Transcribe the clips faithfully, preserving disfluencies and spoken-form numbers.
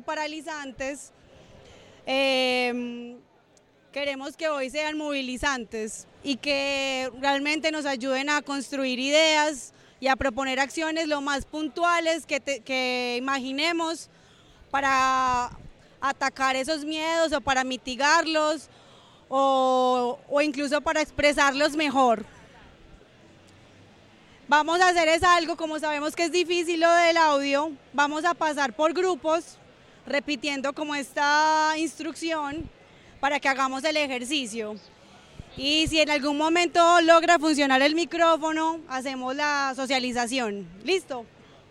paralizantes, eh, queremos que hoy sean movilizantes y que realmente nos ayuden a construir ideas y a proponer acciones lo más puntuales que, te, que imaginemos para atacar esos miedos o para mitigarlos o, o incluso para expresarlos mejor. Vamos a hacer es algo, como sabemos que es difícil lo del audio, vamos a pasar por grupos repitiendo como esta instrucción para que hagamos el ejercicio. Y si en algún momento logra funcionar el micrófono, hacemos la socialización. ¿Listo?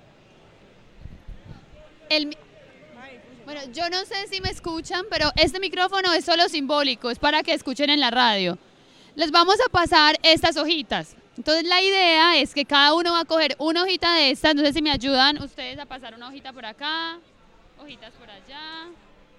El, bueno, yo no sé si me escuchan, pero este micrófono es solo simbólico, es para que escuchen en la radio. Les vamos a pasar estas hojitas. Entonces la idea es que cada uno va a coger una hojita de estas. No sé si me ayudan ustedes a pasar una hojita por acá, hojitas por allá.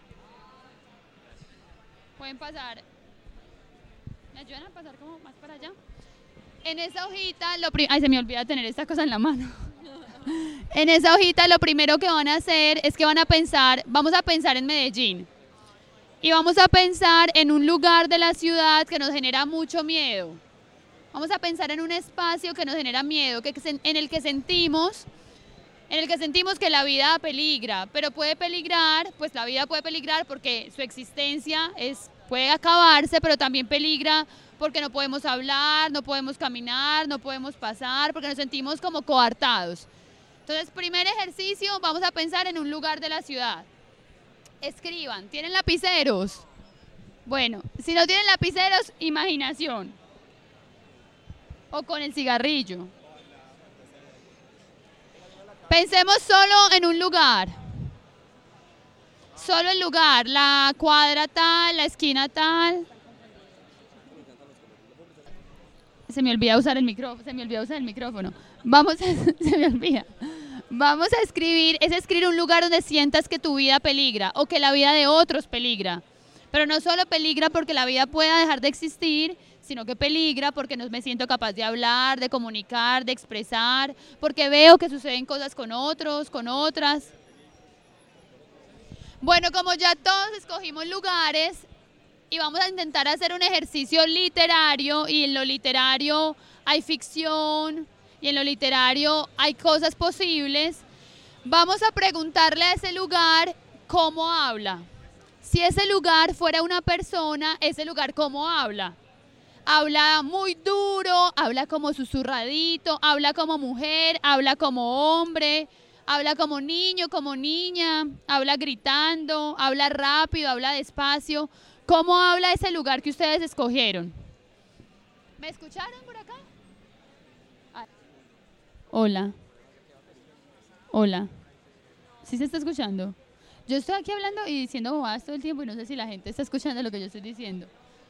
Pueden pasar... ¿Me ayudan a pasar como más para allá? En esa hojita, lo ay, se me olvida tener esta cosa en la mano. En esa hojita lo primero que van a hacer es que van a pensar, vamos a pensar en Medellín. Y vamos a pensar en un lugar de la ciudad que nos genera mucho miedo. Vamos a pensar en un espacio que nos genera miedo, que, en el que sentimos, en el que sentimos que la vida peligra, pero puede peligrar, pues la vida puede peligrar porque su existencia es... puede acabarse, pero también peligra porque no podemos hablar, no podemos caminar, no podemos pasar, porque nos sentimos como coartados. Entonces, primer ejercicio, vamos a pensar en un lugar de la ciudad. Escriban, ¿tienen lapiceros? Bueno, si no tienen lapiceros, imaginación. O con el cigarrillo. Pensemos solo en un lugar. Solo el lugar, la cuadra tal, la esquina tal. Se me olvida usar el micrófono, se me olvida usar el micrófono. Vamos a, se me olvida. Vamos a escribir, es escribir un lugar donde sientas que tu vida peligra o que la vida de otros peligra. Pero no solo peligra porque la vida pueda dejar de existir, sino que peligra porque no me siento capaz de hablar, de comunicar, de expresar, porque veo que suceden cosas con otros, con otras. Bueno, como ya todos escogimos lugares y vamos a intentar hacer un ejercicio literario, y en lo literario hay ficción y en lo literario hay cosas posibles, vamos a preguntarle a ese lugar cómo habla. Si ese lugar fuera una persona, ese lugar cómo habla. Habla muy duro, habla como susurradito, habla como mujer, habla como hombre, habla como niño, como niña, habla gritando, habla rápido, habla despacio. ¿Cómo habla ese lugar que ustedes escogieron? ¿Me escucharon por acá? Hola. Hola. ¿Sí se está escuchando? Yo estoy aquí hablando y diciendo bobadas todo el tiempo y no sé si la gente está escuchando lo que yo estoy diciendo.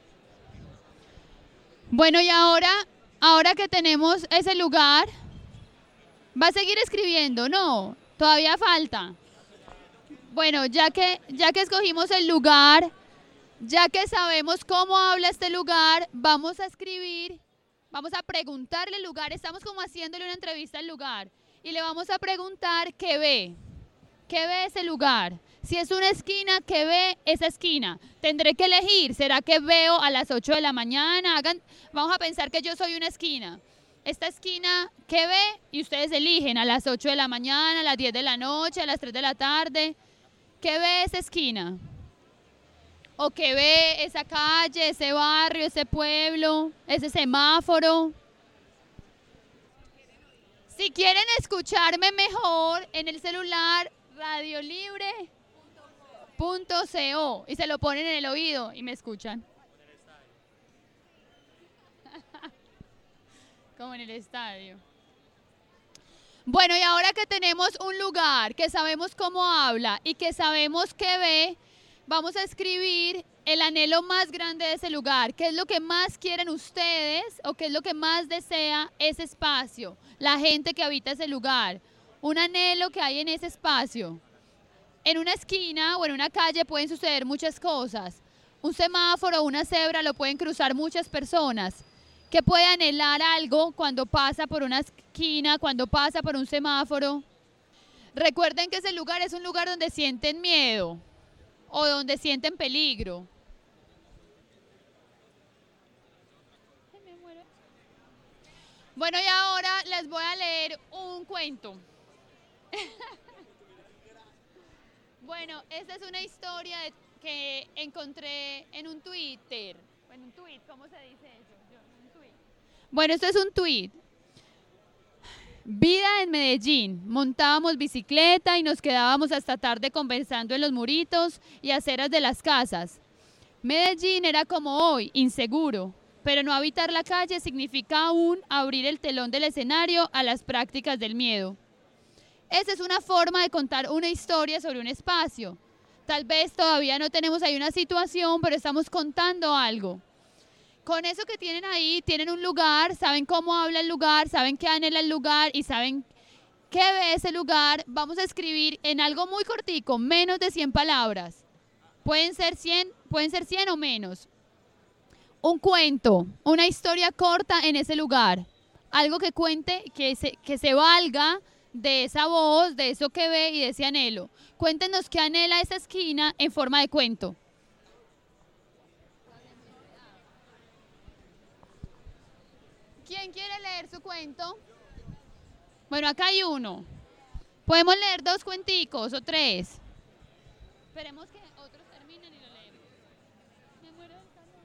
Bueno, y ahora, ahora que tenemos ese lugar, ¿va a seguir escribiendo? No, todavía falta. Bueno, ya que, ya que escogimos el lugar, ya que sabemos cómo habla este lugar, vamos a escribir, vamos a preguntarle al lugar, estamos como haciéndole una entrevista al lugar, y le vamos a preguntar qué ve, qué ve ese lugar. Si es una esquina, ¿qué ve esa esquina? Tendré que elegir, ¿será que veo a las ocho de la mañana? Hagan, vamos a pensar que yo soy una esquina. Esta esquina, ¿qué ve? Y ustedes eligen a las ocho de la mañana, a las diez de la noche, a las tres de la tarde. ¿Qué ve esa esquina? ¿O qué ve esa calle, ese barrio, ese pueblo, ese semáforo? Si quieren escucharme mejor en el celular, radiolibre punto co, y se lo ponen en el oído y me escuchan. Como en el estadio. Bueno, y ahora que tenemos un lugar, que sabemos cómo habla y que sabemos qué ve, vamos a escribir el anhelo más grande de ese lugar. ¿Qué es lo que más quieren ustedes o qué es lo que más desea ese espacio? La gente que habita ese lugar. Un anhelo que hay en ese espacio. En una esquina o en una calle pueden suceder muchas cosas. Un semáforo, una cebra lo pueden cruzar muchas personas. ¿Qué puede anhelar algo cuando pasa por una esquina, cuando pasa por un semáforo? Recuerden que ese lugar es un lugar donde sienten miedo o donde sienten peligro. Bueno, y ahora les voy a leer un cuento. Bueno, esta es una historia de- que encontré en un Twitter. En un tweet, ¿cómo se dice eso? Yo, un tweet. Bueno, esto es un tweet. Vida en Medellín. Montábamos bicicleta y nos quedábamos hasta tarde conversando en los muritos y aceras de las casas. Medellín era como hoy, inseguro, pero no habitar la calle significa aún abrir el telón del escenario a las prácticas del miedo. Esa es una forma de contar una historia sobre un espacio. Tal vez todavía no tenemos ahí una situación, pero estamos contando algo. Con eso que tienen ahí, tienen un lugar, saben cómo habla el lugar, saben qué anhela el lugar y saben qué ve ese lugar. Vamos a escribir en algo muy cortico, menos de cien palabras. Pueden ser cien, pueden ser cien o menos. Un cuento, una historia corta en ese lugar. Algo que cuente, que se, que se valga de esa voz, de eso que ve y de ese anhelo. Cuéntenos qué anhela esa esquina en forma de cuento. ¿Quién quiere leer su cuento? Bueno, acá hay uno. Podemos leer dos cuenticos o tres. Esperemos que otros terminen y lo leemos. Me muero del calor.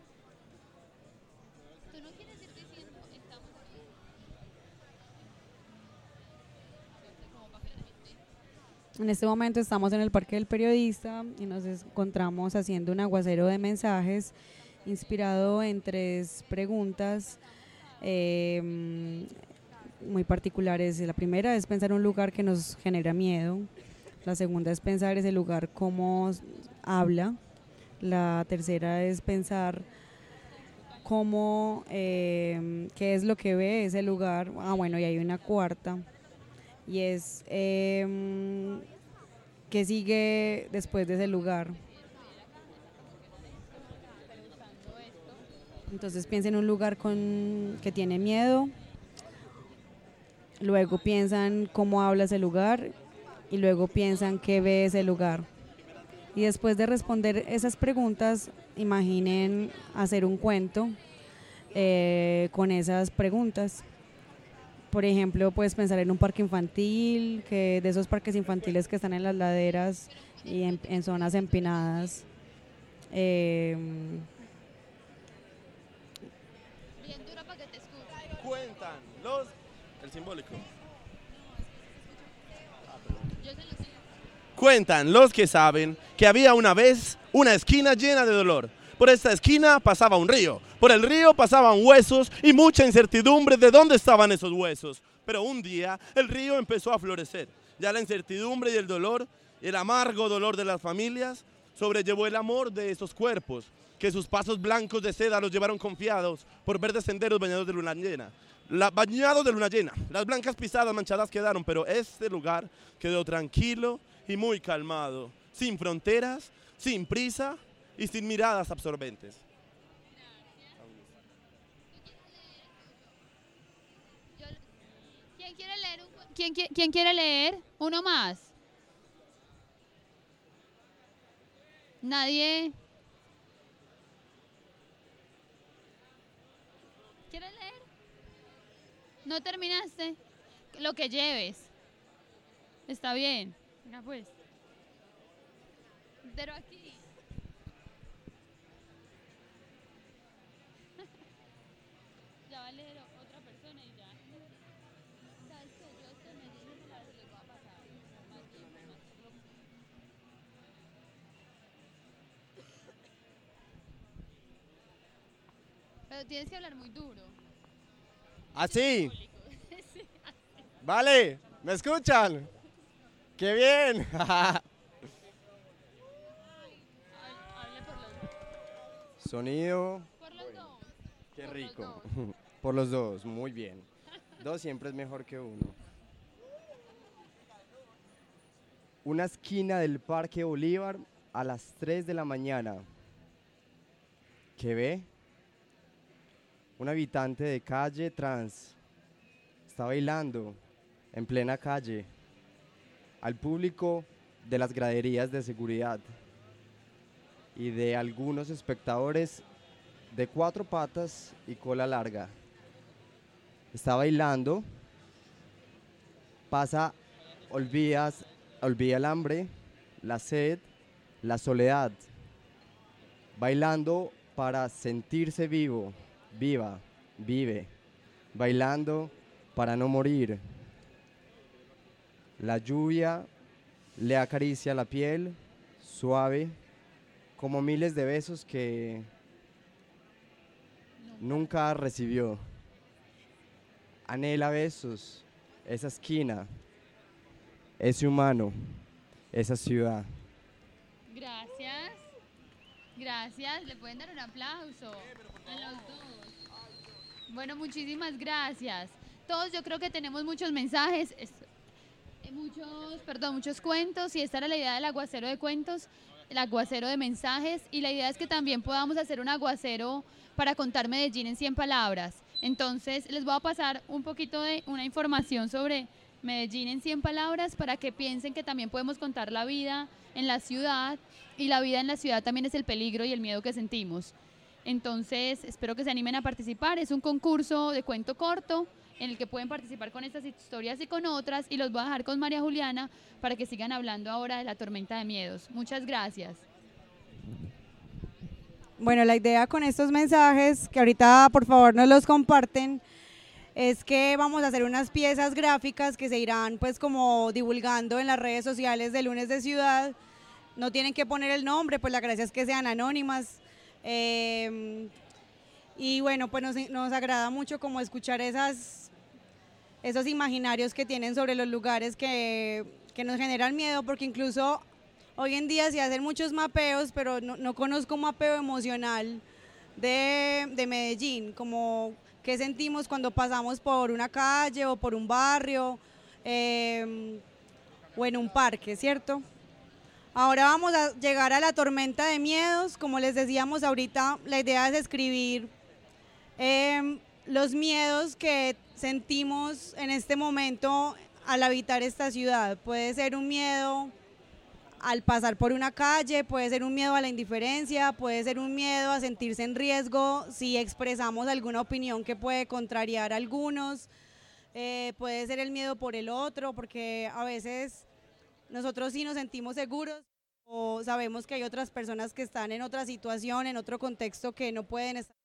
Tú no quieres ir diciendo, estamos aquí. No sé cómo va a quedar la gente. En este momento estamos en el Parque del Periodista y nos encontramos haciendo un aguacero de mensajes inspirado en tres preguntas eh, muy particulares. La primera es pensar un lugar que nos genera miedo. La segunda es pensar ese lugar cómo habla. La tercera es pensar cómo, eh, qué es lo que ve ese lugar. Ah, bueno, y hay una cuarta y es eh, qué sigue después de ese lugar. Entonces piensa en un lugar con, que tiene miedo, luego piensan cómo habla ese lugar y luego piensan qué ve ese lugar. Y después de responder esas preguntas, imaginen hacer un cuento eh, con esas preguntas. Por ejemplo, puedes pensar en un parque infantil, que de esos parques infantiles que están en las laderas y en, en zonas empinadas. Eh, Bien duro para que te escuche. Cuentan los... El simbólico. Yo se lo sé. Cuentan los que saben que había una vez una esquina llena de dolor. Por esta esquina pasaba un río. Por el río pasaban huesos y mucha incertidumbre de dónde estaban esos huesos. Pero un día el río empezó a florecer. Ya la incertidumbre y el dolor, el amargo dolor de las familias, sobrellevó el amor de esos cuerpos, que sus pasos blancos de seda los llevaron confiados por verdes senderos bañados de luna llena. La, bañados de luna llena. Las blancas pisadas manchadas quedaron, pero este lugar quedó tranquilo y muy calmado, sin fronteras, sin prisa y sin miradas absorbentes. Yo- ¿Quién quiere leer un cu- ¿Quién, qui- quién quiere leer? Uno más. Nadie. ¿Quieres leer? ¿No terminaste? Lo que lleves. Está bien. Mira pues. Pero aquí. Ya va a leer otra persona y ya. ¿Sabes qué? Yo estoy me dije que la les va a pasar. Más tiempo, más tiempo. Pero tienes que hablar muy duro. ¿Así? Vale, ¿me escuchan? ¡Qué bien! Hable por los dos. Sonido, Por los dos. qué Por los rico. Por los dos, muy bien. Dos siempre es mejor que uno. Una esquina del Parque Bolívar a las tres de la mañana. ¿Qué ve? Un habitante de calle trans está bailando en plena calle. al público de las graderías de seguridad y de algunos espectadores de cuatro patas y cola larga. Está bailando, pasa, olvidas, olvida el hambre, la sed, la soledad, bailando para sentirse vivo, viva, vive, bailando para no morir. La lluvia le acaricia la piel, suave, como miles de besos que nunca recibió. Anhela besos, esa esquina, ese humano, esa ciudad. Gracias. Gracias. Le pueden dar un aplauso a los dos. Bueno, muchísimas gracias. Todos yo creo que tenemos muchos mensajes, es- eh, muchos, perdón, muchos cuentos, y esta era la idea del aguacero de cuentos, el aguacero de mensajes, y la idea es que también podamos hacer un aguacero para contar Medellín en cien palabras. Entonces les voy a pasar un poquito de una información sobre Medellín en cien palabras para que piensen que también podemos contar la vida en la ciudad, y la vida en la ciudad también es el peligro y el miedo que sentimos. Entonces espero que se animen a participar. Es un concurso de cuento corto en el que pueden participar con estas historias y con otras, y los voy a dejar con María Juliana para que sigan hablando ahora de la tormenta de miedos. Muchas gracias. Bueno, la idea con estos mensajes, que ahorita por favor nos los comparten, es que vamos a hacer unas piezas gráficas que se irán pues como divulgando en las redes sociales de Lunes de Ciudad. No tienen que poner el nombre, pues la gracia es que sean anónimas. Eh, y bueno, pues nos, nos agrada mucho como escuchar esas, esos imaginarios que tienen sobre los lugares que, que nos generan miedo, porque incluso hoy en día se hacen muchos mapeos, pero no, no conozco un mapeo emocional de, de Medellín, como qué sentimos cuando pasamos por una calle o por un barrio eh, o en un parque, ¿cierto? Ahora vamos a llegar a la tormenta de miedos. Como les decíamos ahorita, la idea es escribir eh, los miedos que sentimos en este momento al habitar esta ciudad. Puede ser un miedo al pasar por una calle, puede ser un miedo a la indiferencia, puede ser un miedo a sentirse en riesgo si expresamos alguna opinión que puede contrariar a algunos, eh, puede ser el miedo por el otro, porque a veces nosotros sí nos sentimos seguros o sabemos que hay otras personas que están en otra situación, en otro contexto que no pueden estar.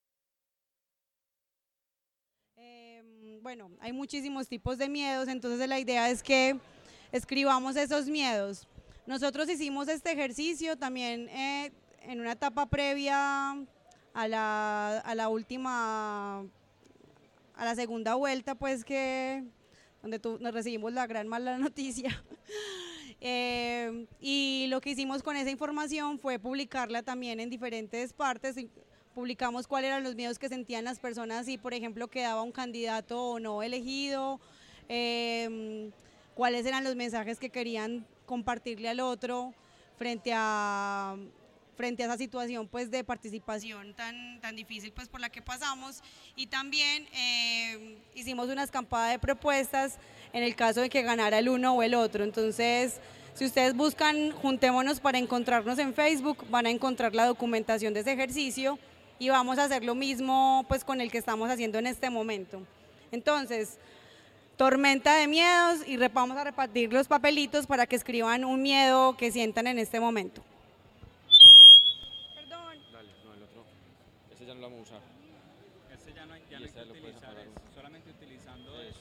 Eh, bueno, hay muchísimos tipos de miedos, entonces la idea es que escribamos esos miedos. Nosotros hicimos este ejercicio también eh, en una etapa previa a la, a la última, a la segunda vuelta, pues que donde tu, nos recibimos la gran mala noticia. Eh, y lo que hicimos con esa información fue publicarla también en diferentes partes. Publicamos cuáles eran los miedos que sentían las personas si, por ejemplo, quedaba un candidato o no elegido, eh, cuáles eran los mensajes que querían compartirle al otro frente a, frente a esa situación pues, de participación tan, tan difícil pues, por la que pasamos. Y también eh, hicimos una escampada de propuestas en el caso de que ganara el uno o el otro. Entonces, si ustedes buscan Juntémonos para encontrarnos en Facebook, van a encontrar la documentación de ese ejercicio, y vamos a hacer lo mismo pues, con el que estamos haciendo en este momento. Entonces, tormenta de miedos, y vamos a repartir los papelitos para que escriban un miedo que sientan en este momento. Perdón. Dale, no, el otro. Ese ya no lo vamos a usar. Este ya no hay, ya Y no hay este que lo puedes utilizar, apagar. es solamente utilizando Eso. eso.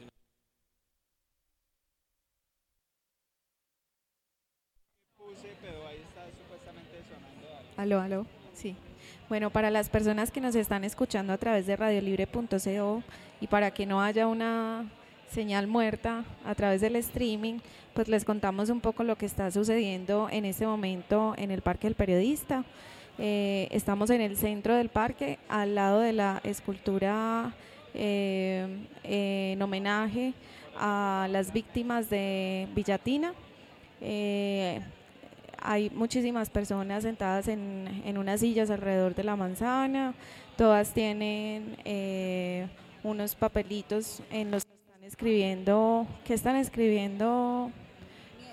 Puse, pero ahí está supuestamente sonando algo. Aló, aló, sí. Bueno, para las personas que nos están escuchando a través de radiolibre punto co y para que no haya una señal muerta a través del streaming, pues les contamos un poco lo que está sucediendo en este momento en el Parque del Periodista. Eh, estamos en el centro del parque, al lado de la escultura eh, eh, en homenaje a las víctimas de Villatina. Eh, Hay muchísimas personas sentadas en, en unas sillas alrededor de la manzana, todas tienen eh, unos papelitos en los que están escribiendo, ¿qué están escribiendo?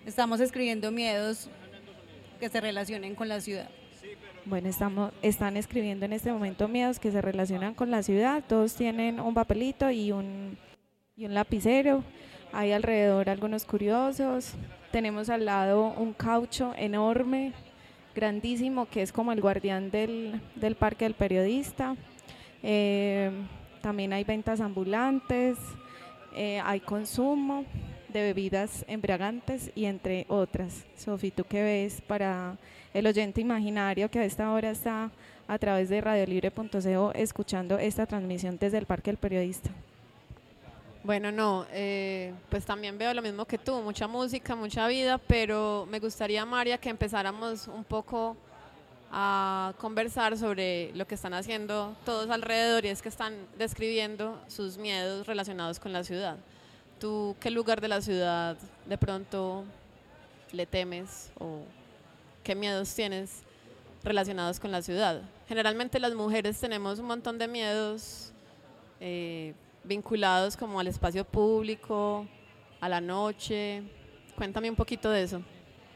Estamos escribiendo miedos que se relacionen con la ciudad. Bueno, estamos, están escribiendo en este momento miedos que se relacionan con la ciudad. Todos tienen un papelito y un, y un lapicero. Hay alrededor algunos curiosos. Tenemos al lado un caucho enorme, grandísimo, que es como el guardián del, del Parque del Periodista. Eh, también hay ventas ambulantes, eh, hay consumo de bebidas embriagantes y entre otras. Sofi, ¿tú qué ves para el oyente imaginario que a esta hora está a través de radiolibre punto co escuchando esta transmisión desde el Parque del Periodista? Bueno, no, eh, pues también veo lo mismo que tú, mucha música, mucha vida, pero me gustaría, María, que empezáramos un poco a conversar sobre lo que están haciendo todos alrededor, y es que están describiendo sus miedos relacionados con la ciudad. ¿Tú qué lugar de la ciudad de pronto le temes o qué miedos tienes relacionados con la ciudad? Generalmente las mujeres tenemos un montón de miedos eh, vinculados como al espacio público, a la noche. Cuéntame un poquito de eso.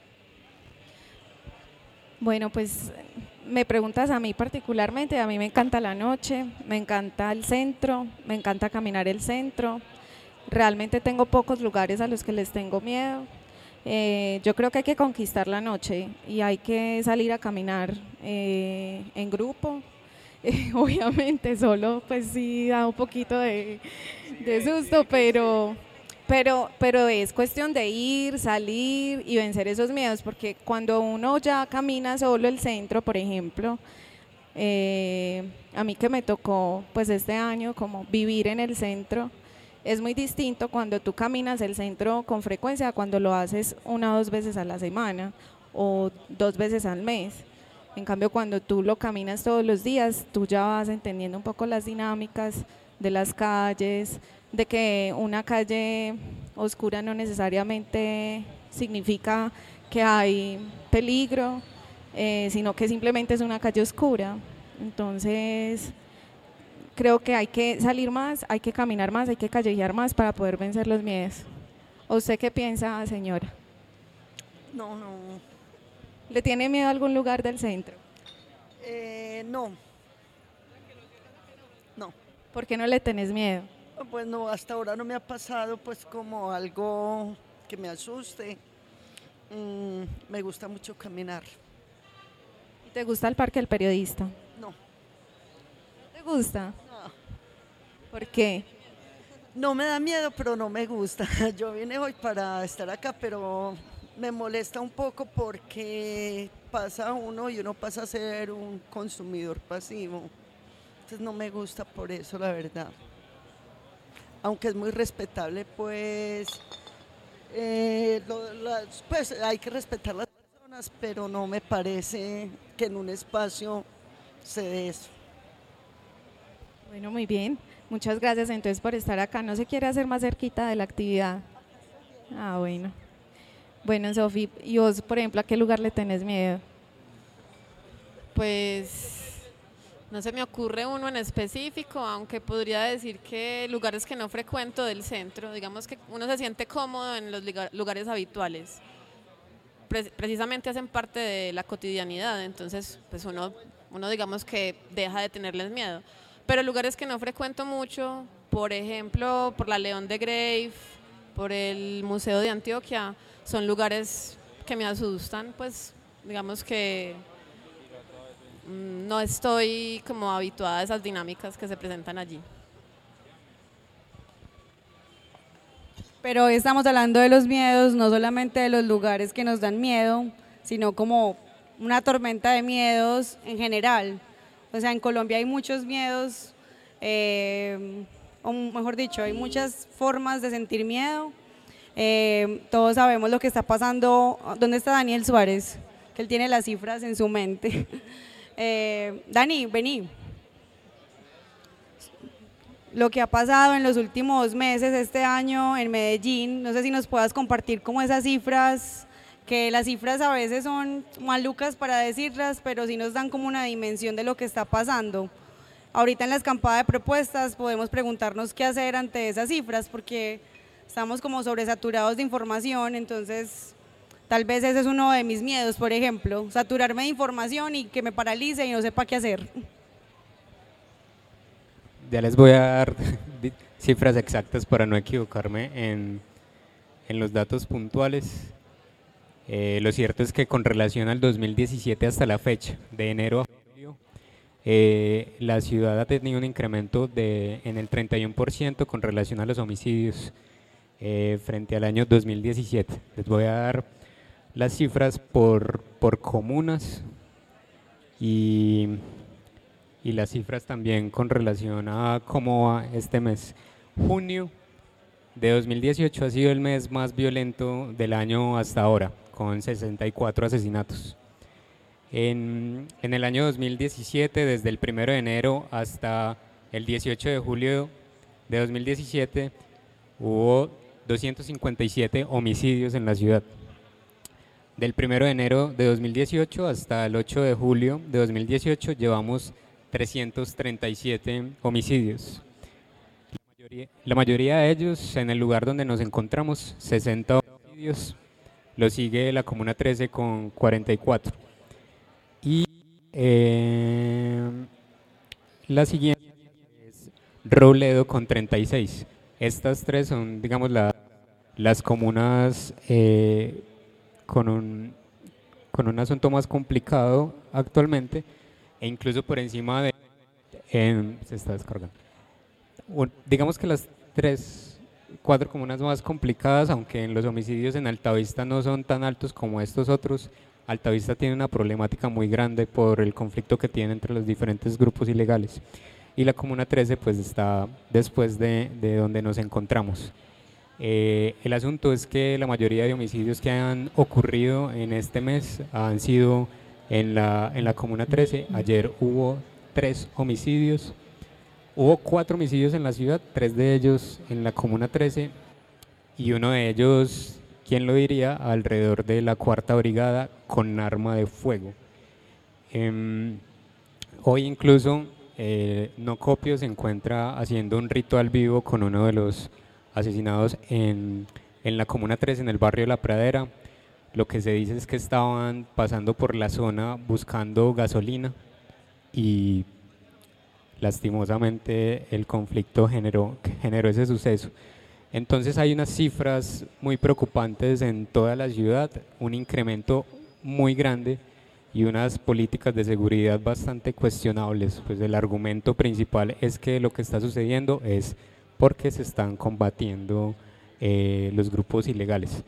Bueno, pues me preguntas a mí particularmente, a mí me encanta la noche, me encanta el centro, me encanta caminar el centro. Realmente tengo pocos lugares a los que les tengo miedo. Eh, yo creo que hay que conquistar la noche y hay que salir a caminar eh, en grupo. Eh, obviamente solo pues sí da un poquito de, de susto, pero, pero, pero es cuestión de ir, salir y vencer esos miedos, porque cuando uno ya camina solo el centro, por ejemplo, eh, a mí que me tocó pues este año como vivir en el centro, es muy distinto cuando tú caminas el centro con frecuencia a cuando lo haces una o dos veces a la semana o dos veces al mes. En cambio, cuando tú lo caminas todos los días, tú ya vas entendiendo un poco las dinámicas de las calles, de que una calle oscura no necesariamente significa que hay peligro, eh, sino que simplemente es una calle oscura. Entonces, creo que hay que salir más, hay que caminar más, hay que callejear más para poder vencer los miedos. ¿Usted qué piensa, señora? No, no. ¿Le tiene miedo a algún lugar del centro? Eh, no. No. ¿Por qué no le tenés miedo? Pues no, hasta ahora no me ha pasado pues como algo que me asuste. Mm, me gusta mucho caminar. ¿Y te gusta el Parque del Periodista? No. ¿Te gusta? No. ¿Por qué? No me da miedo, pero no me gusta. Yo vine hoy para estar acá, pero me molesta un poco porque pasa uno y uno pasa a ser un consumidor pasivo. Entonces no me gusta por eso, la verdad. Aunque es muy respetable, pues, eh, lo, las, pues hay que respetar a las personas, pero no me parece que en un espacio se dé eso. Bueno, muy bien. Muchas gracias entonces por estar acá. ¿No se quiere hacer más cerquita de la actividad? Ah, bueno. Bueno, Sofi, ¿y vos, por ejemplo, a qué lugar le tenés miedo? Pues no se me ocurre uno en específico, aunque podría decir que lugares que no frecuento del centro, digamos que uno se siente cómodo en los lugares habituales, Pre- precisamente hacen parte de la cotidianidad, entonces pues uno, uno digamos que deja de tenerles miedo. Pero lugares que no frecuento mucho, por ejemplo, por la León de Grave, por el Museo de Antioquia, son lugares que me asustan, pues digamos que mmm, no estoy como habituada a esas dinámicas que se presentan allí. Pero hoy estamos hablando de los miedos, no solamente de los lugares que nos dan miedo, sino como una tormenta de miedos en general. O sea, en Colombia hay muchos miedos, eh, o mejor dicho, hay muchas formas de sentir miedo. Eh, todos sabemos lo que está pasando. ¿Dónde está Daniel Suárez? Que él tiene las cifras en su mente. Eh, Dani, vení. Lo que ha pasado en los últimos meses, este año en Medellín, no sé si nos puedas compartir como esas cifras, que las cifras a veces son malucas para decirlas, pero sí nos dan como una dimensión de lo que está pasando. Ahorita en la escampada de propuestas podemos preguntarnos qué hacer ante esas cifras, porque estamos como sobresaturados de información, entonces Tal vez ese es uno de mis miedos, por ejemplo, saturarme de información y que me paralice y no sepa qué hacer. Ya les voy a dar cifras exactas para no equivocarme en, en los datos puntuales. Eh, lo cierto es que con relación al dos mil diecisiete hasta la fecha, de enero a julio, eh, la ciudad ha tenido un incremento de, en el treinta y uno por ciento con relación a los homicidios eh, frente al año dos mil diecisiete. Les voy a dar las cifras por, por comunas y, y las cifras también con relación a cómo va este mes. Junio de dos mil dieciocho ha sido el mes más violento del año hasta ahora, con sesenta y cuatro asesinatos. En, en el año dos mil diecisiete, desde el primero de enero hasta el dieciocho de julio de dos mil diecisiete, hubo doscientos cincuenta y siete homicidios en la ciudad. Del primero de enero de dos mil dieciocho hasta el ocho de julio de dos mil dieciocho llevamos trescientos treinta y siete homicidios. La mayoría, la mayoría de ellos en el lugar donde nos encontramos, sesenta homicidios. Lo sigue la Comuna trece con cuarenta y cuatro. Y eh, la siguiente es Robledo con treinta y seis. Estas tres son, digamos, la, las comunas eh, con, un, con un asunto más complicado actualmente, e incluso por encima de... Eh, se está descargando. Un, digamos que las tres, cuatro comunas más complicadas, aunque en los homicidios en Altavista no son tan altos como estos otros. Altavista tiene una problemática muy grande por el conflicto que tiene entre los diferentes grupos ilegales. Y la Comuna trece pues está después de, de donde nos encontramos. Eh, el asunto es que la mayoría de homicidios que han ocurrido en este mes han sido en la, en la Comuna trece. Ayer hubo tres homicidios, hubo cuatro homicidios en la ciudad, tres de ellos en la Comuna trece y uno de ellos, ¿quién lo diría?, alrededor de la Cuarta Brigada con arma de fuego. Eh, hoy incluso eh, Nocopio se encuentra haciendo un ritual vivo con uno de los asesinados en, en la Comuna trece, en el barrio La Pradera. Lo que se dice es que estaban pasando por la zona buscando gasolina y lastimosamente el conflicto generó, generó ese suceso. Entonces hay unas cifras muy preocupantes en toda la ciudad, un incremento muy grande y unas políticas de seguridad bastante cuestionables. Pues el argumento principal es que lo que está sucediendo es porque se están combatiendo eh, los grupos ilegales.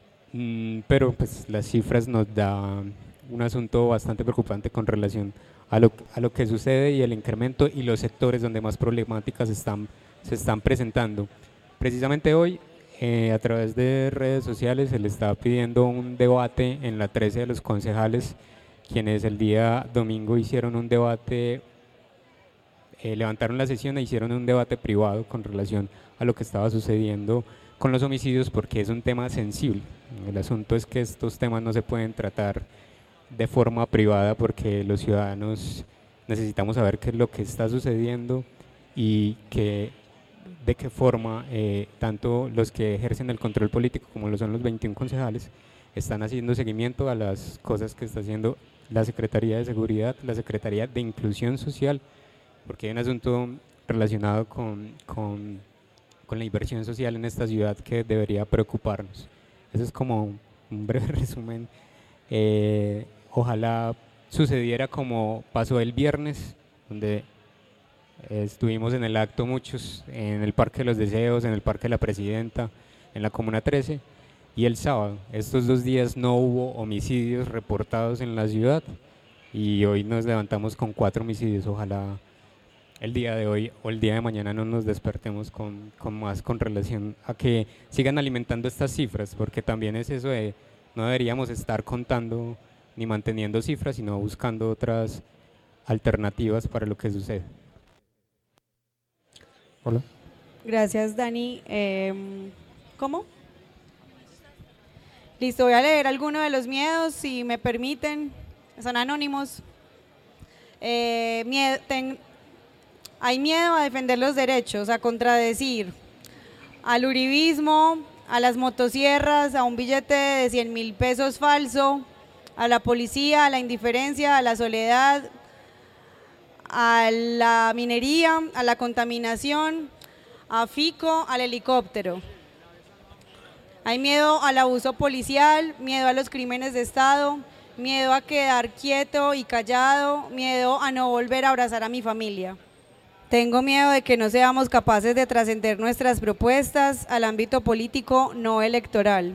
Mm, pero pues las cifras nos dan un asunto bastante preocupante con relación a lo, a lo que sucede y el incremento y los sectores donde más problemáticas están, se están presentando. Precisamente hoy, eh, a través de redes sociales, se le está pidiendo un debate en la trece de los concejales, quienes el día domingo hicieron un debate, eh, levantaron la sesión e hicieron un debate privado con relación a lo que estaba sucediendo con los homicidios, porque es un tema sensible. El asunto es que estos temas no se pueden tratar de forma privada porque los ciudadanos necesitamos saber qué es lo que está sucediendo y que de qué forma eh, tanto los que ejercen el control político como lo son los veintiún concejales están haciendo seguimiento a las cosas que está haciendo la Secretaría de Seguridad, la Secretaría de Inclusión Social, porque hay un asunto relacionado con, con, con la inversión social en esta ciudad que debería preocuparnos. Eso es como un breve resumen. Eh, ojalá sucediera como pasó el viernes, donde estuvimos en el acto muchos, en el Parque de los Deseos, en el Parque de la Presidenta, en la Comuna trece, y el sábado. Estos dos días no hubo homicidios reportados en la ciudad y hoy nos levantamos con cuatro homicidios. Ojalá el día de hoy o el día de mañana no nos despertemos con, con más con relación a que sigan alimentando estas cifras, porque también es eso de no deberíamos estar contando ni manteniendo cifras, sino buscando otras alternativas para lo que sucede. Hola. Gracias, Dani. Eh, ¿Cómo? Listo, voy a leer algunos de los miedos, si me permiten. Son anónimos. Eh, miedo, ten, hay miedo a defender los derechos, a contradecir al uribismo, a las motosierras, a un billete de cien mil pesos falso, a la policía, a la indiferencia, a la soledad, a la minería, a la contaminación, a Fico, al helicóptero. Hay miedo al abuso policial, miedo a los crímenes de Estado, miedo a quedar quieto y callado, miedo a no volver a abrazar a mi familia. Tengo miedo de que no seamos capaces de trascender nuestras propuestas al ámbito político no electoral.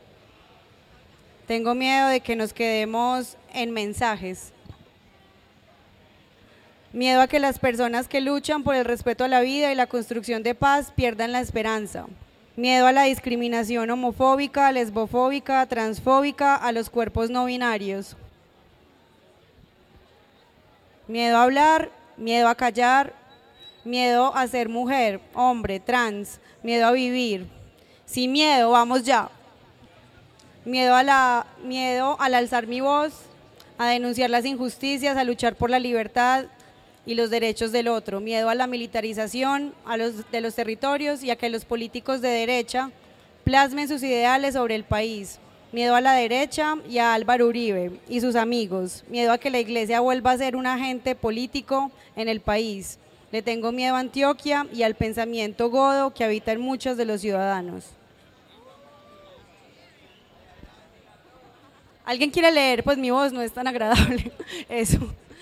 Tengo miedo de que nos quedemos en mensajes. Miedo a que las personas que luchan por el respeto a la vida y la construcción de paz pierdan la esperanza. Miedo a la discriminación homofóbica, lesbofóbica, transfóbica, a los cuerpos no binarios. Miedo a hablar, miedo a callar, miedo a ser mujer, hombre, trans, miedo a vivir. Sin miedo, vamos ya. Miedo, a la, miedo al alzar mi voz, a denunciar las injusticias, a luchar por la libertad y los derechos del otro, miedo a la militarización a los, de los territorios y a que los políticos de derecha plasmen sus ideales sobre el país, miedo a la derecha y a Álvaro Uribe y sus amigos, miedo a que la iglesia vuelva a ser un agente político en el país. Le tengo miedo a Antioquia y al pensamiento godo que habita en muchos de los ciudadanos. ¿Alguien quiere leer? Pues mi voz no es tan agradable, eso.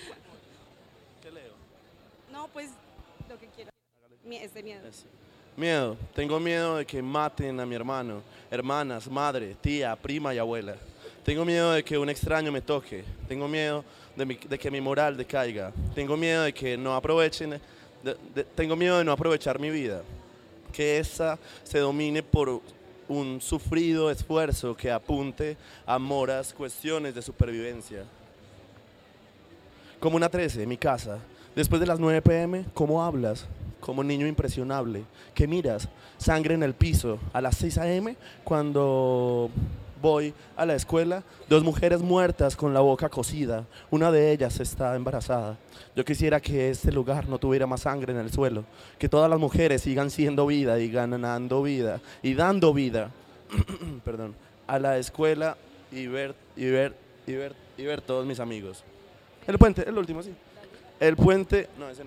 Pues lo que quiera. Este miedo. Miedo. Tengo miedo de que maten a mi hermano, hermanas, madre, tía, prima y abuela. Tengo miedo de que un extraño me toque. Tengo miedo de, mi, de que mi moral decaiga. Tengo miedo de que no aprovechen. De, de, tengo miedo de no aprovechar mi vida. Que esa se domine por un sufrido esfuerzo que apunte a moras cuestiones de supervivencia. Como una trece, mi casa. Después de las nueve pe eme, ¿cómo hablas? Como niño impresionable. ¿Qué miras? Sangre en el piso. A las seis a eme, cuando voy a la escuela, dos mujeres muertas con la boca cocida. Una de ellas está embarazada. Yo quisiera que este lugar no tuviera más sangre en el suelo. Que todas las mujeres sigan siendo vida y ganando vida y dando vida perdón, a la escuela y ver, y ver, y ver, y ver todos mis amigos. El puente, el último, sí. El puente, no, ese no.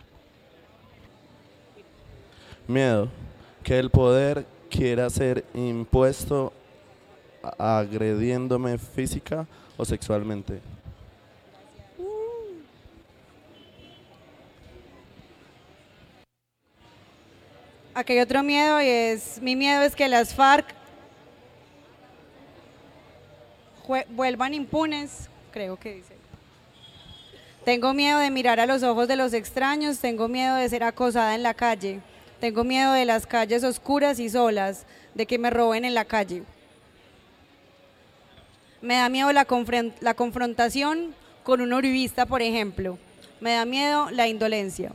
Miedo, que el poder quiera ser impuesto agrediéndome física o sexualmente. Aquí hay otro miedo y es, mi miedo es que las FARC vuelvan impunes, creo que dice. Tengo miedo de mirar a los ojos de los extraños, tengo miedo de ser acosada en la calle, tengo miedo de las calles oscuras y solas, de que me roben en la calle. Me da miedo la, confron- la confrontación con un uribista, por ejemplo. Me da miedo la indolencia.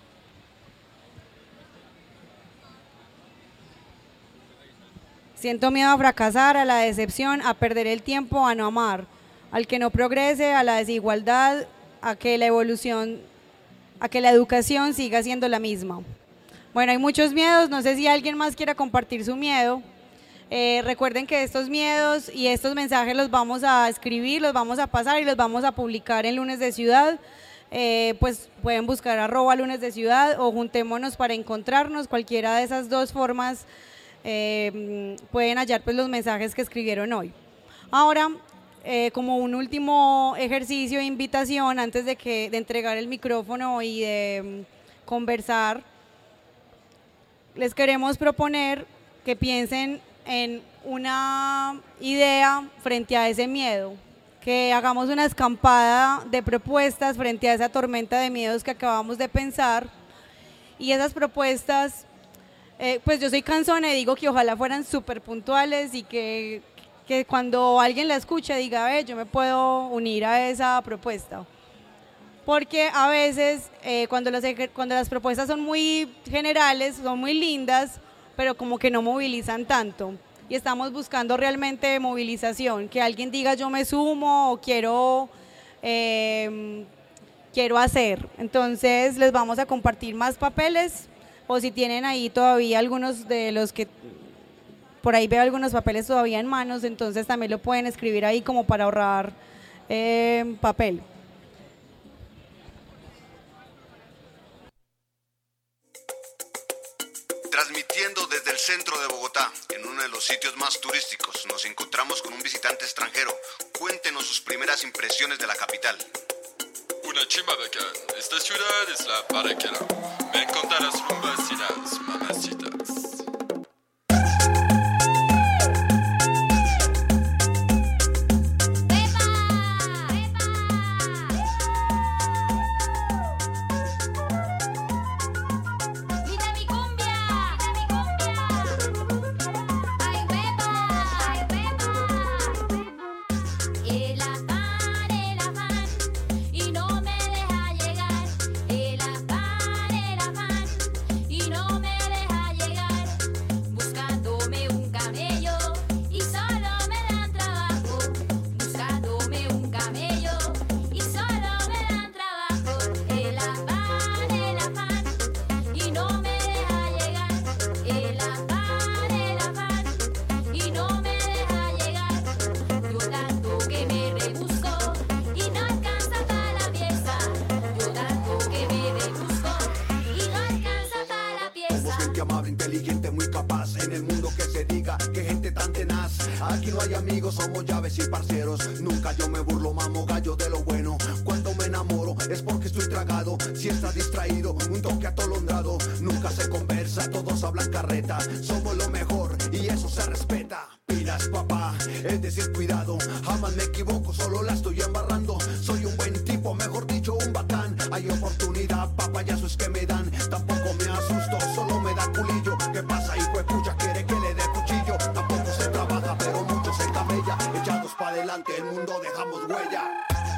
Siento miedo a fracasar, a la decepción, a perder el tiempo, a no amar, al que no progrese, a la desigualdad, a que la evolución, a que la educación siga siendo la misma. Bueno, hay muchos miedos, no sé si alguien más quiera compartir su miedo. Eh, recuerden que estos miedos y estos mensajes los vamos a escribir, los vamos a pasar y los vamos a publicar en Lunes de Ciudad. Eh, pues pueden buscar arroba Lunes de Ciudad o juntémonos para encontrarnos, cualquiera de esas dos formas eh, pueden hallar pues los mensajes que escribieron hoy. Ahora, Eh, como un último ejercicio e invitación antes de, que, de entregar el micrófono y de um, conversar, les queremos proponer que piensen en una idea frente a ese miedo, que hagamos una escampada de propuestas frente a esa tormenta de miedos que acabamos de pensar, y esas propuestas, eh, pues yo soy cansona y digo que ojalá fueran súper puntuales y que que cuando alguien la escuche diga, ve, yo me puedo unir a esa propuesta. Porque a veces eh, cuando, las, cuando las propuestas son muy generales, son muy lindas, pero como que no movilizan tanto. Y estamos buscando realmente movilización, que alguien diga yo me sumo o quiero, eh, quiero hacer. Entonces les vamos a compartir más papeles, o si tienen ahí todavía algunos de los que por ahí veo algunos papeles todavía en manos, entonces también lo pueden escribir ahí como para ahorrar eh, papel. Transmitiendo desde el centro de Bogotá, en uno de los sitios más turísticos, nos encontramos con un visitante extranjero. Cuéntenos sus primeras impresiones de la capital. Una chimba bacán. Esta ciudad es la paraquera. Me encantan las rumbas y las mamacitas. Somos llaves y parceros, nunca yo me burlo, mamo gallo de lo bueno. Cuando me enamoro es porque estoy tragado, si estás distraído, un toque atolondrado. Nunca se conversa, todos hablan carreta, somos lo mejor y eso se respeta. Pilas papá, es decir cuidado, jamás me equivoco, solo la estoy embarrando. Soy un buen tipo, mejor dicho un bacán. Hay oportunidad, papayazos que me dan, tampoco me asusto, solo me da culillo. ¿Qué pasa hijo de pucha, quiere que le dé cuchillo? Tampoco se trabaja, pero mucho se camella. Echados para adelante, el mundo dejamos huella.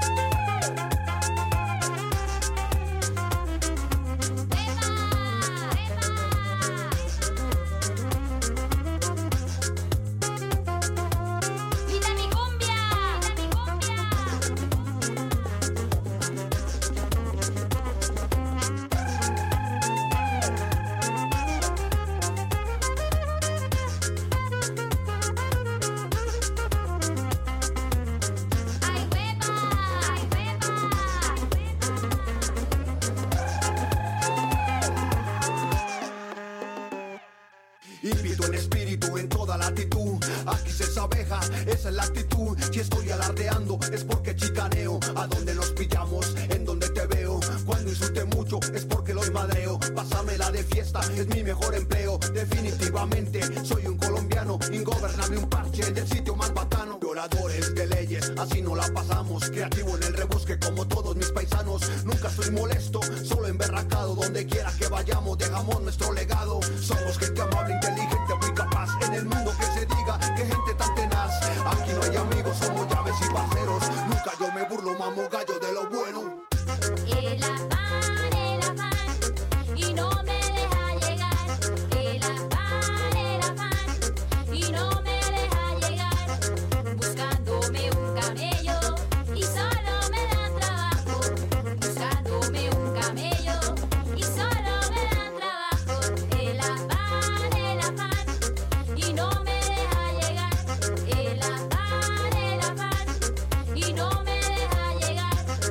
Invito en espíritu, en toda latitud. Aquí se sabeja, esa es la actitud. Si estoy alardeando es porque chicaneo. A donde nos pillamos, en donde te veo. Cuando insulte mucho es porque los madreo. Pásame de fiesta, es mi mejor empleo. Definitivamente soy un colombiano ingobernable, un parche del sitio más bacano. Violadores de leyes, así no la pasamos. Creativo en el rebusque como todos mis paisanos. Nunca estoy molesto, solo emberracado. Donde quiera que vayamos dejamos nuestro legado. Somos gente amable, inteligente, muy capaz. En el mundo que se diga que gente tan tenaz. Aquí no hay amigos, somos llaves y parceros. Nunca yo me burlo, mamo gallo de lo bueno. El afán, el afán, y no me deja llegar. El afán, el afán, y no me deja llegar. Buscándome un camello, y solo me dan trabajo. Buscándome un camello, y solo me dan trabajo. El afán, el afán, y no me deja llegar. El afán, el afán, y no me deja llegar.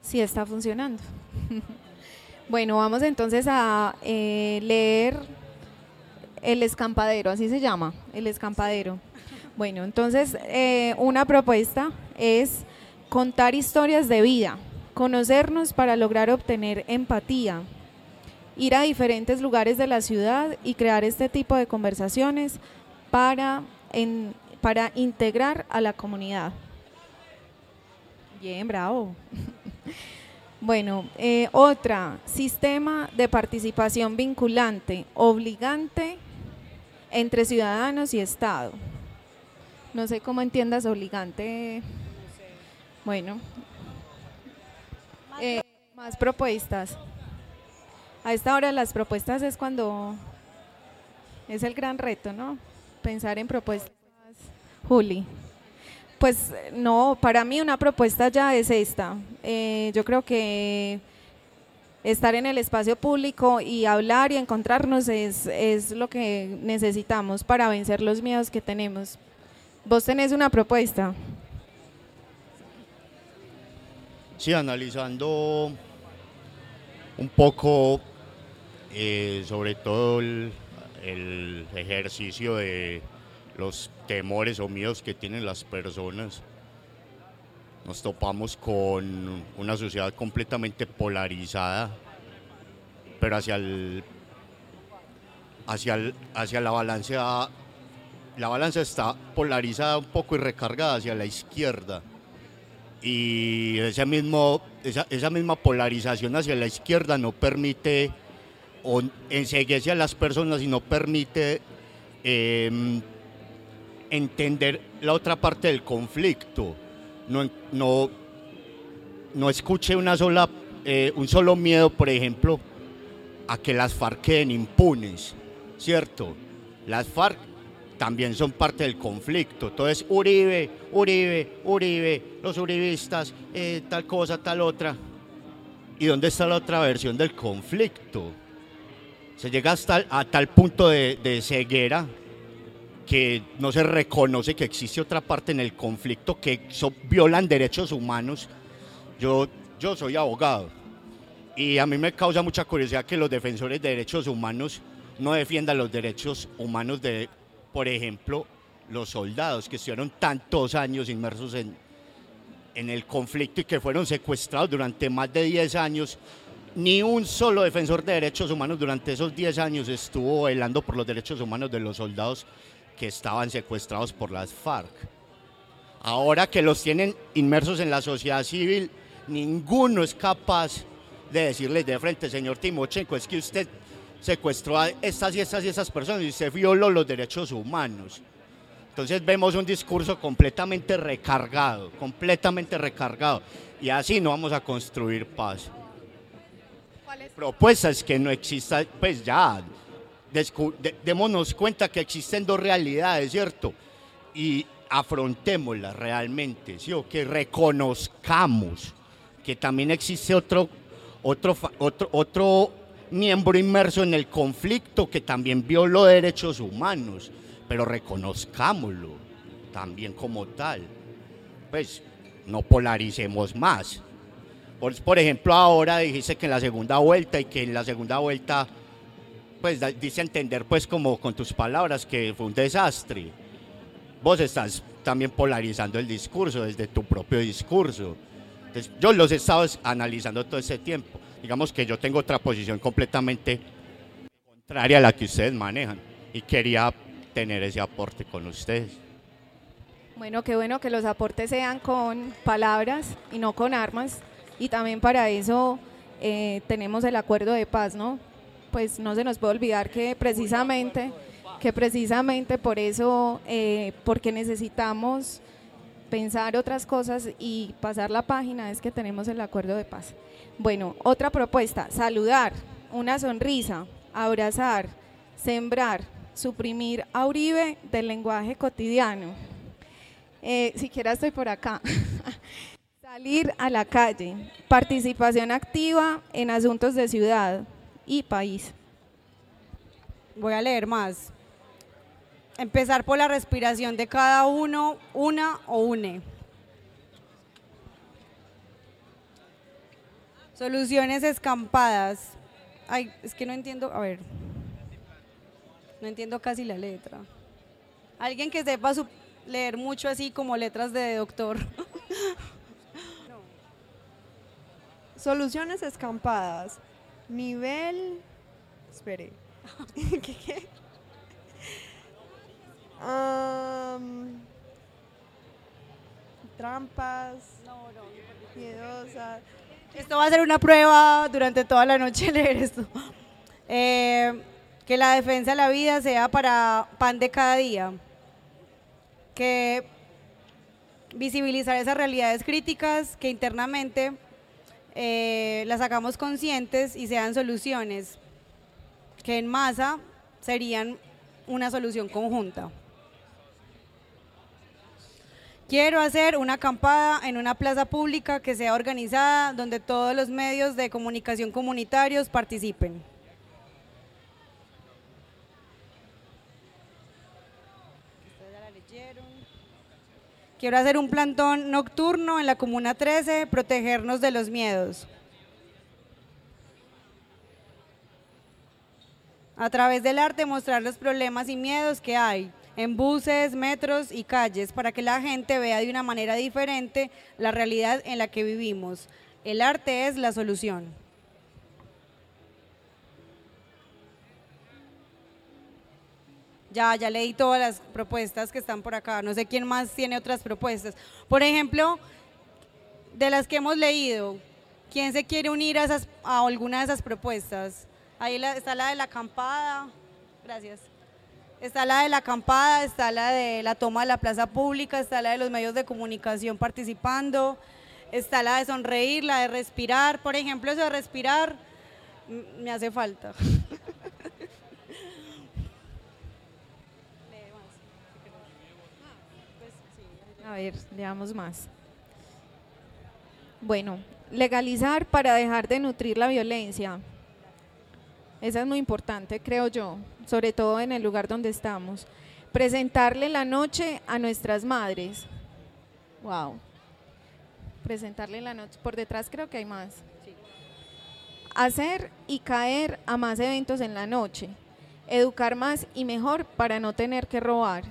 sí está funcionando. Bueno, vamos entonces a eh, leer El Escampadero, así se llama, El Escampadero. Bueno, entonces eh, una propuesta es contar historias de vida, conocernos para lograr obtener empatía, ir a diferentes lugares de la ciudad y crear este tipo de conversaciones para, en, para integrar a la comunidad. Bien, bravo. Bueno, eh, otra, sistema de participación vinculante, obligante entre ciudadanos y Estado. No sé cómo entiendas obligante. Bueno, eh, más propuestas. A esta hora las propuestas es cuando es el gran reto, ¿no? Pensar en propuestas. Juli. Pues no, para mí una propuesta ya es esta. Eh, yo creo que estar en el espacio público y hablar y encontrarnos es, es lo que necesitamos para vencer los miedos que tenemos. ¿Vos tenés una propuesta? Sí, analizando un poco eh, sobre todo el, el ejercicio de los temores o miedos que tienen las personas, nos topamos con una sociedad completamente polarizada, pero hacia el, hacia el, hacia la balanza, la balanza está polarizada un poco y recargada hacia la izquierda. Y ese mismo, esa, esa misma polarización hacia la izquierda no permite o enceguece a las personas y no permite eh, entender la otra parte del conflicto. No, no, no escuche una sola, eh, un solo miedo, por ejemplo, a que las FARC queden impunes, ¿cierto? Las FARC también son parte del conflicto. Entonces, Uribe, Uribe, Uribe, los uribistas, eh, tal cosa, tal otra. ¿Y dónde está la otra versión del conflicto? Se llega hasta a tal punto de, de ceguera que no se reconoce que existe otra parte en el conflicto que so, violan derechos humanos. Yo, yo soy abogado y a mí me causa mucha curiosidad que los defensores de derechos humanos no defiendan los derechos humanos de, por ejemplo, los soldados que estuvieron tantos años inmersos en, en el conflicto y que fueron secuestrados durante más de diez años. Ni un solo defensor de derechos humanos durante esos diez años estuvo velando por los derechos humanos de los soldados que estaban secuestrados por las FARC. Ahora que los tienen inmersos en la sociedad civil, ninguno es capaz de decirles de frente: señor Timochenko, es que usted secuestró a estas y estas y estas personas y usted violó los derechos humanos. Entonces vemos un discurso completamente recargado, completamente recargado, y así no vamos a construir paz. Propuesta es que no exista, pues ya, descu- de- démonos cuenta que existen dos realidades, ¿cierto? Y afrontémoslas realmente, ¿sí? O que reconozcamos que también existe otro, otro, fa- otro, otro miembro inmerso en el conflicto que también violó derechos humanos, pero reconozcámoslo también como tal. Pues no polaricemos más. Por, por ejemplo, ahora dijiste que en la segunda vuelta y que en la segunda vuelta, pues da- dice a entender, pues como con tus palabras, que fue un desastre. Vos estás también polarizando el discurso desde tu propio discurso. Entonces, yo los he estado es- analizando todo ese tiempo. Digamos que yo tengo otra posición completamente contraria a la que ustedes manejan y quería tener ese aporte con ustedes. Bueno, qué bueno que los aportes sean con palabras y no con armas. Y también para eso eh, tenemos el acuerdo de paz, ¿no? Pues no se nos puede olvidar que precisamente, que precisamente por eso, eh, porque necesitamos pensar otras cosas y pasar la página, es que tenemos el acuerdo de paz. Bueno, otra propuesta: saludar, una sonrisa, abrazar, sembrar, suprimir a Uribe del lenguaje cotidiano. Eh, siquiera estoy por acá. Salir a la calle, participación activa en asuntos de ciudad y país. Voy a leer más. Empezar por la respiración de cada uno, una o une. Soluciones escampadas. Ay, es que no entiendo, a ver, no entiendo casi la letra. Alguien que sepa su- leer mucho así como letras de doctor. Soluciones escampadas. Nivel. Espere. ¿Qué, qué? Am, trampas. Miedosas. Esto va a ser una prueba durante toda la noche leer esto. Eh, que la defensa de la vida sea para pan de cada día. Que visibilizar esas realidades críticas que internamente eh, las hagamos conscientes y sean soluciones que en masa serían una solución conjunta. Quiero hacer una acampada en una plaza pública que sea organizada, donde todos los medios de comunicación comunitarios participen. Quiero hacer un plantón nocturno en la Comuna trece, protegernos de los miedos. A través del arte mostrar los problemas y miedos que hay en buses, metros y calles para que la gente vea de una manera diferente la realidad en la que vivimos. El arte es la solución. Ya, ya leí todas las propuestas que están por acá. No sé quién más tiene otras propuestas. Por ejemplo, de las que hemos leído, ¿quién se quiere unir a, esas, a alguna de esas propuestas? Ahí la- está la de la acampada. Gracias. Está la de la acampada, está la de la toma de la plaza pública, está la de los medios de comunicación participando, está la de sonreír, la de respirar. Por ejemplo, eso de respirar m- me hace falta. A ver, leamos más. Bueno, legalizar para dejar de nutrir la violencia. Esa es muy importante, creo yo, sobre todo en el lugar donde estamos. Presentarle la noche a nuestras madres. Wow. Presentarle la noche. Por detrás creo que hay más. Hacer y caer a más eventos en la noche. Educar más y mejor para no tener que robar.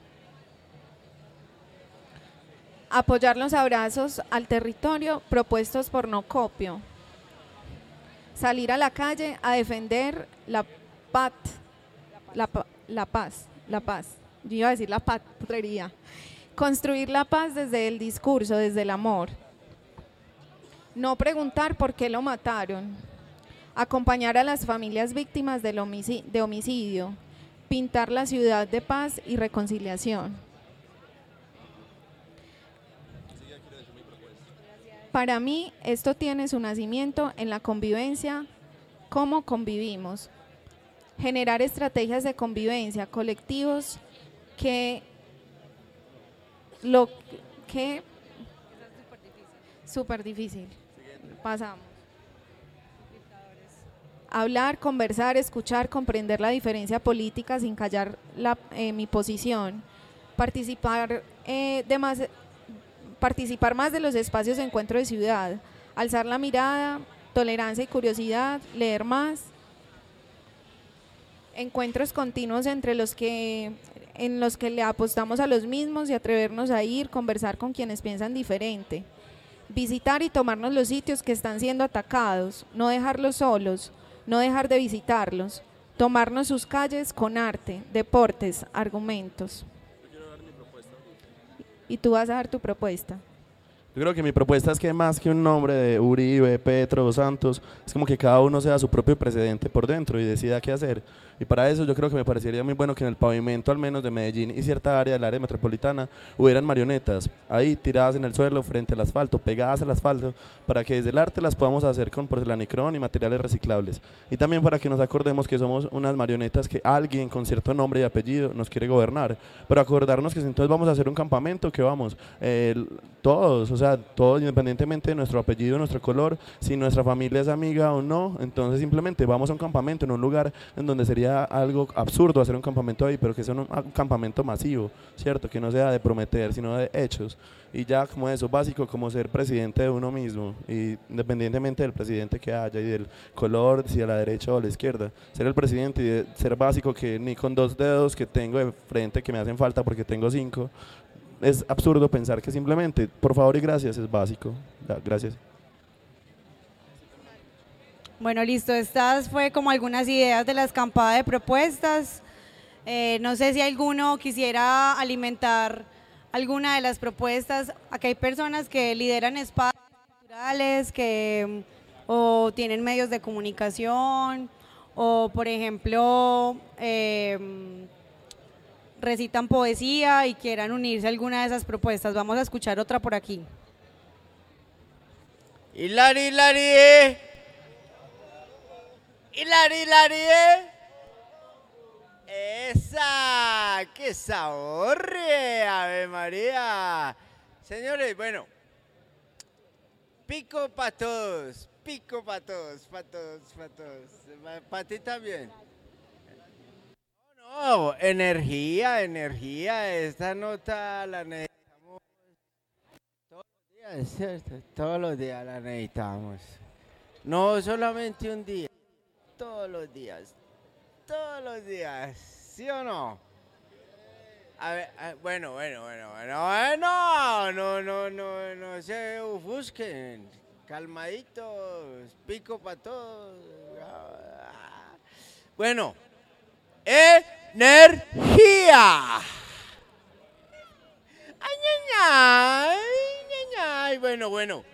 Apoyar los abrazos al territorio propuestos por No Copio. Salir a la calle a defender la pat, la, pa- la paz, la paz. Yo iba a decir la patria. Construir la paz desde el discurso, desde el amor. No preguntar por qué lo mataron. Acompañar a las familias víctimas del homici- de homicidio. Pintar la ciudad de paz y reconciliación. Para mí, esto tiene su nacimiento en la convivencia, cómo convivimos. Generar estrategias de convivencia, colectivos que lo que súper difícil. Pasamos. Hablar, conversar, escuchar, comprender la diferencia política sin callar la, eh, mi posición. Participar eh, de más participar más de los espacios de encuentro de ciudad, alzar la mirada, tolerancia y curiosidad, leer más, encuentros continuos entre los que, en los que le apostamos a los mismos y atrevernos a ir, conversar con quienes piensan diferente, visitar y tomarnos los sitios que están siendo atacados, no dejarlos solos, no dejar de visitarlos, tomarnos sus calles con arte, deportes, argumentos. Y tú vas a dar tu propuesta. Yo creo que mi propuesta es que más que un nombre de Uribe, Petro, Santos, es como que cada uno sea su propio precedente por dentro y decida qué hacer. Y para eso yo creo que me parecería muy bueno que en el pavimento al menos de Medellín y cierta área del área metropolitana hubieran marionetas ahí tiradas en el suelo frente al asfalto, pegadas al asfalto, para que desde el arte las podamos hacer con porcelanicrón y materiales reciclables. Y también para que nos acordemos que somos unas marionetas que alguien con cierto nombre y apellido nos quiere gobernar. Pero acordarnos que si entonces vamos a hacer un campamento, que vamos, eh, todos, o sea, todos independientemente de nuestro apellido, nuestro color, si nuestra familia es amiga o no, entonces simplemente vamos a un campamento en un lugar en donde sería sería algo absurdo hacer un campamento ahí, pero que sea un, un campamento masivo, ¿cierto? Que no sea de prometer, sino de hechos. Y ya como eso, básico, como ser presidente de uno mismo, y independientemente del presidente que haya y del color, si a la derecha o a la izquierda, ser el presidente y de ser básico, que ni con dos dedos que tengo de frente que me hacen falta porque tengo cinco, es absurdo pensar que simplemente, por favor y gracias, es básico. Ya, gracias. Bueno, listo, estas fue como algunas ideas de la escampada de propuestas. Eh, no sé si alguno quisiera alimentar alguna de las propuestas. Aquí hay personas que lideran espacios culturales, que o tienen medios de comunicación, o por ejemplo, eh, recitan poesía y quieran unirse a alguna de esas propuestas. Vamos a escuchar otra por aquí. Hilari, hilari, eh. Hilari, hilari, eh. ¡Esa! ¡Qué sabor! eh, ¡Ave María! Señores, bueno, pico para todos, pico para todos, para todos, para todos. Para ti también. No, no, energía, energía. Esta nota la necesitamos todos los días, ¿cierto? Todos los días la necesitamos. No solamente un día, todos los días. Todos los días, ¿sí o no? A ver, a- bueno, bueno, bueno, bueno, bueno, no, no, no, no se ofusquen, calmaditos, pico para todos. Bueno, energía. Ay, ña, ña, ay, ña, ña, ay, bueno, bueno.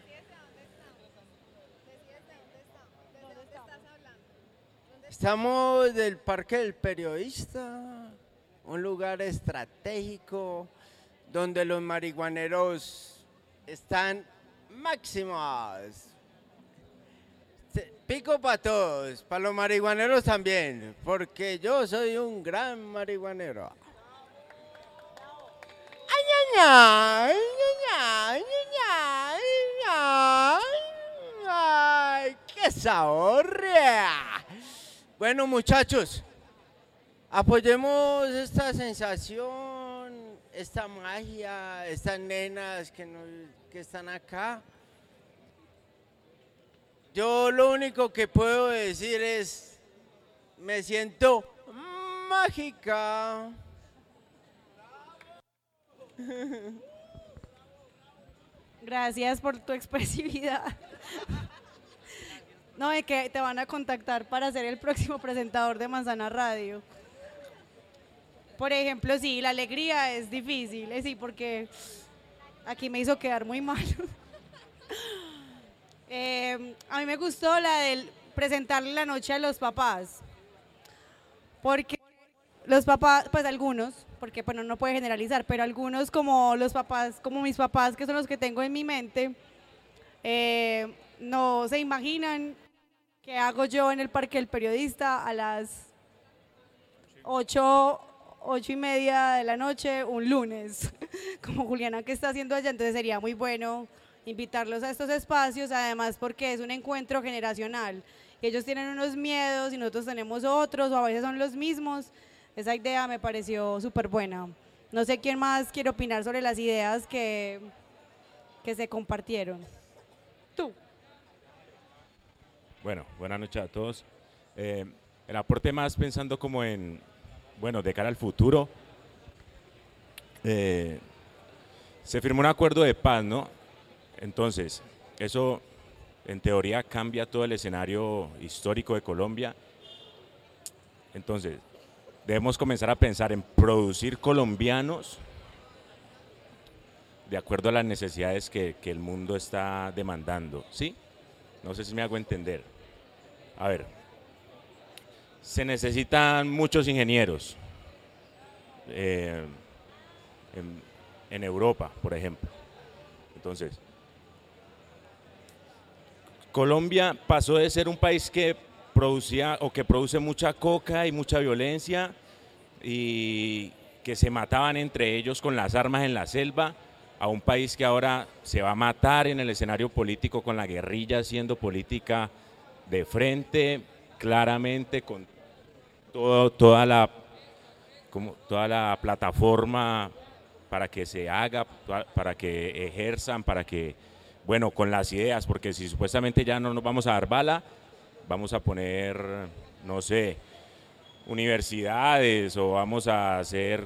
Estamos del Parque del Periodista, un lugar estratégico donde los marihuaneros están máximos. Se- Pico para todos, para los marihuaneros también, porque yo soy un gran marihuanero. Ay, ña, ña, ay, ña, ña, ña, ay, ña, ay, qué sabor. Bueno, muchachos, apoyemos esta sensación, esta magia, estas nenas que, nos- que están acá. Yo lo único que puedo decir es, me siento mágica. Gracias por tu expresividad. No, de que te van a contactar para ser el próximo presentador de Manzana Radio. Por ejemplo, sí, la alegría es difícil, eh, sí, porque aquí me hizo quedar muy mal. Eh, a mí me gustó la del presentarle la noche a los papás, porque los papás, pues algunos, porque bueno, no puede generalizar, pero algunos como los papás, como mis papás, que son los que tengo en mi mente, eh, no se imaginan qué hago yo en el Parque del Periodista a las ocho, ocho y media de la noche un lunes, como Juliana que está haciendo allá. Entonces sería muy bueno invitarlos a estos espacios, además porque es un encuentro generacional. Ellos tienen unos miedos y nosotros tenemos otros, o a veces son los mismos. Esa idea me pareció súper buena. No sé quién más quiere opinar sobre las ideas que, que se compartieron. Tú. Bueno, buenas noches a todos. Eh, el aporte más pensando como en, bueno, de cara al futuro, eh, se firmó un acuerdo de paz, ¿no? Entonces, eso en teoría cambia todo el escenario histórico de Colombia. Entonces, debemos comenzar a pensar en producir colombianos de acuerdo a las necesidades que, que el mundo está demandando, ¿sí? No sé si me hago entender. A ver, se necesitan muchos ingenieros eh, en, en Europa, por ejemplo. Entonces, Colombia pasó de ser un país que producía o que produce mucha coca y mucha violencia y que se mataban entre ellos con las armas en la selva, a un país que ahora se va a matar en el escenario político con la guerrilla haciendo política de frente, claramente, con todo- toda, la, como, toda la plataforma para que se haga, toda- para que ejerzan, para que, bueno, con las ideas, porque si supuestamente ya no nos vamos a dar bala, vamos a poner, no sé, universidades o vamos a hacer,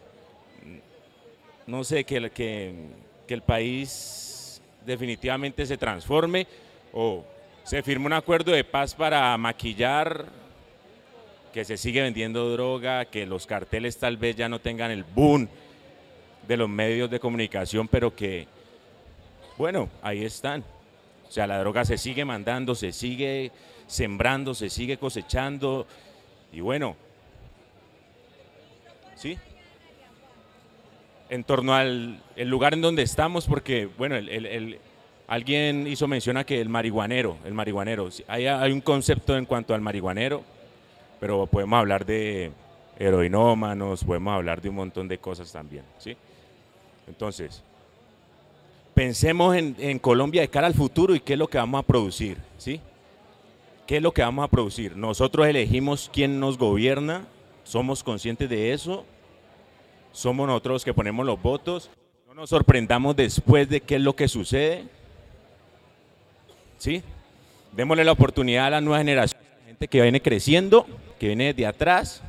no sé, que, el- que, que el país definitivamente se transforme o se firme un acuerdo de paz para maquillar que se sigue vendiendo droga, que los carteles tal vez ya no tengan el boom de los medios de comunicación, pero que, bueno, ahí están. O sea, la droga se sigue mandando, se sigue sembrando, se sigue cosechando y bueno, ¿sí? En torno al el lugar en donde estamos, porque, bueno, el, el- el- alguien hizo mención a que el marihuanero, el marihuanero, sí, hay, hay un concepto en cuanto al marihuanero, pero podemos hablar de heroinómanos, podemos hablar de un montón de cosas también, ¿sí? Entonces, pensemos en, en Colombia de cara al futuro y qué es lo que vamos a producir, ¿sí? ¿Qué es lo que vamos a producir? Nosotros elegimos quién nos gobierna, somos conscientes de eso, somos nosotros los que ponemos los votos, no nos sorprendamos después de qué es lo que sucede, ¿sí? Démosle la oportunidad a la nueva generación, gente que viene creciendo, que viene de atrás,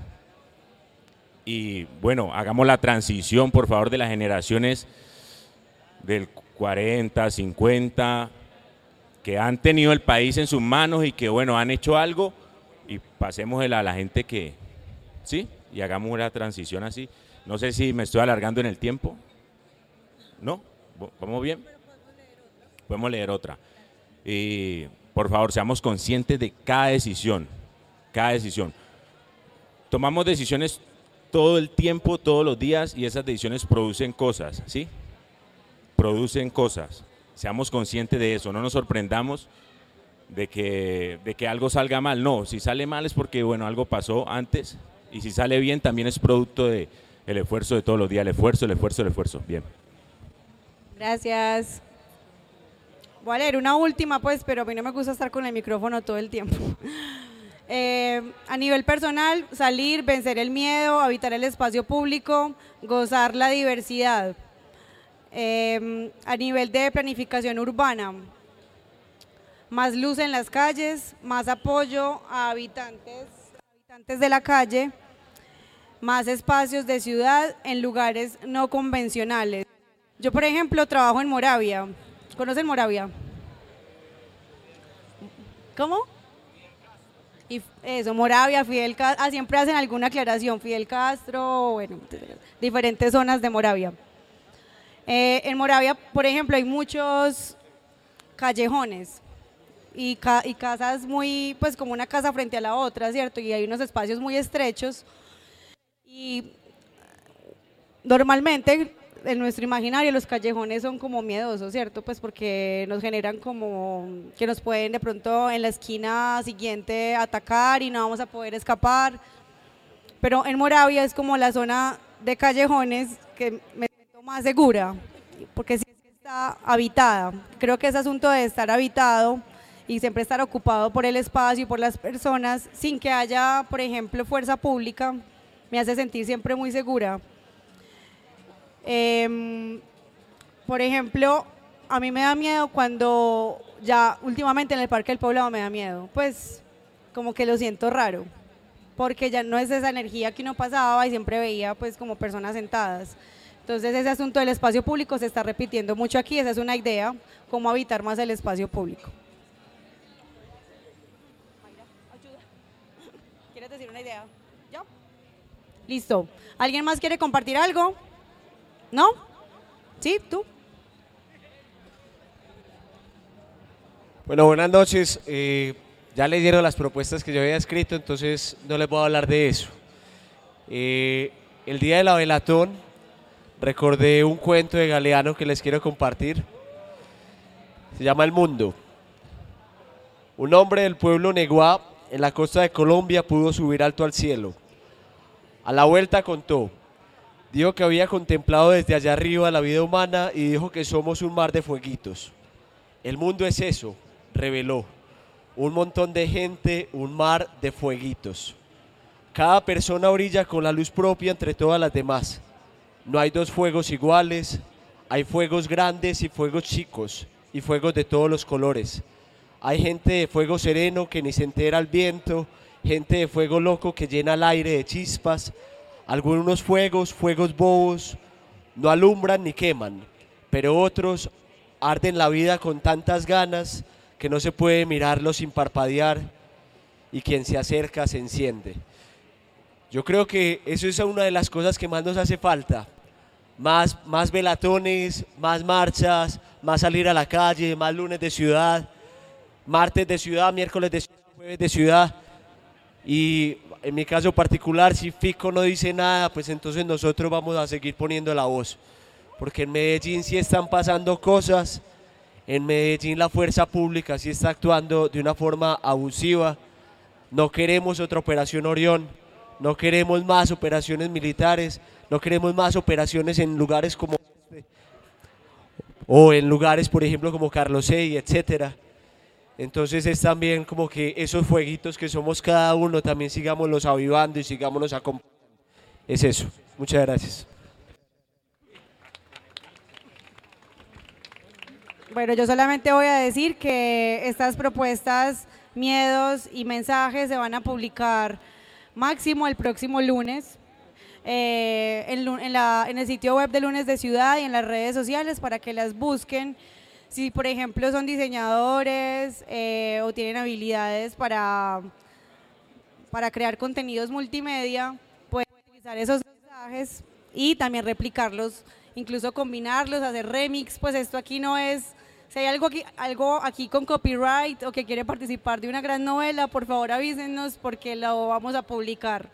y bueno, hagamos la transición, por favor, de las generaciones del cuarenta, cincuenta, que han tenido el país en sus manos y que, bueno, han hecho algo, y pasémosela a la gente que, ¿sí? Y hagamos la transición así. No sé si me estoy alargando en el tiempo. ¿No? ¿Vamos bien? Podemos leer otra. Y, por favor, seamos conscientes de cada decisión, cada decisión. Tomamos decisiones todo el tiempo, todos los días, y esas decisiones producen cosas, ¿sí? Producen cosas. Seamos conscientes de eso, no nos sorprendamos de que, de que algo salga mal. No, si sale mal es porque, bueno, algo pasó antes, y si sale bien también es producto de el esfuerzo de todos los días, el esfuerzo, el esfuerzo, el esfuerzo. Bien. Gracias. Voy a leer una última, pues, pero a mí no me gusta estar con el micrófono todo el tiempo. Eh, a nivel personal, salir, vencer el miedo, habitar el espacio público, gozar la diversidad. Eh, a nivel de planificación urbana, más luz en las calles, más apoyo a habitantes, habitantes de la calle, más espacios de ciudad en lugares no convencionales. Yo, por ejemplo, trabajo en Moravia. ¿Conocen Moravia? ¿Cómo? Y eso, Moravia, Fidel Castro, ah, siempre hacen alguna aclaración, Fidel Castro, bueno, diferentes zonas de Moravia. Eh, en Moravia, por ejemplo, hay muchos callejones y, ca y casas muy, pues como una casa frente a la otra, ¿cierto? Y hay unos espacios muy estrechos y normalmente en nuestro imaginario los callejones son como miedosos, ¿cierto? Pues porque nos generan como que nos pueden de pronto en la esquina siguiente atacar y no vamos a poder escapar. Pero en Moravia es como la zona de callejones que me siento más segura, porque sí está habitada. Creo que ese asunto de estar habitado y siempre estar ocupado por el espacio y por las personas, sin que haya, por ejemplo, fuerza pública, me hace sentir siempre muy segura. Eh, por ejemplo, a mí me da miedo cuando ya últimamente en el Parque del Poblado me da miedo, pues como que lo siento raro, porque ya no es esa energía que uno pasaba y siempre veía pues como personas sentadas. Entonces ese asunto del espacio público se está repitiendo mucho aquí, esa es una idea, cómo habitar más el espacio público. ¿Quieres decir una idea? ¿Yo? Listo. ¿Alguien más quiere compartir algo? ¿No? ¿Sí? ¿Tú? Bueno, buenas noches. Eh, ya le dieron las propuestas que yo había escrito, entonces no les voy a hablar de eso. Eh, el día de la velatón recordé un cuento de Galeano que les quiero compartir. Se llama El Mundo. Un hombre del pueblo Neguá, en la costa de Colombia, pudo subir alto al cielo. A la vuelta contó. Dijo que había contemplado desde allá arriba la vida humana y dijo que somos un mar de fueguitos. El mundo es eso, reveló. Un montón de gente, un mar de fueguitos. Cada persona brilla con la luz propia entre todas las demás. No hay dos fuegos iguales, hay fuegos grandes y fuegos chicos, y fuegos de todos los colores. Hay gente de fuego sereno que ni se entera al viento, gente de fuego loco que llena el aire de chispas. Algunos fuegos, fuegos bobos, no alumbran ni queman, pero otros arden la vida con tantas ganas que no se puede mirarlos sin parpadear, y quien se acerca se enciende. Yo creo que eso es una de las cosas que más nos hace falta. Más, más velatones, más marchas, más salir a la calle, más lunes de ciudad, martes de ciudad, miércoles de ciudad, jueves de ciudad. Y en mi caso particular, si Fico no dice nada, pues entonces nosotros vamos a seguir poniendo la voz. Porque en Medellín sí están pasando cosas, en Medellín la fuerza pública sí está actuando de una forma abusiva. No queremos otra operación Orión, no queremos más operaciones militares, no queremos más operaciones en lugares como este, o en lugares, por ejemplo, como Carlos Sey, etcétera. Entonces es también como que esos fueguitos que somos cada uno, también sigámoslos avivando y sigámonos acompañando. Es eso. Muchas gracias. Bueno, yo solamente voy a decir que estas propuestas, miedos y mensajes se van a publicar máximo el próximo lunes eh, en, lu- en la- en el sitio web de Lunes de Ciudad y en las redes sociales para que las busquen. Si, por ejemplo, son diseñadores eh, o tienen habilidades para, para crear contenidos multimedia, pueden utilizar esos mensajes y también replicarlos, incluso combinarlos, hacer remix. Pues esto aquí no es, si hay algo aquí, algo aquí con copyright o que quiere participar de una gran novela, por favor avísenos porque lo vamos a publicar.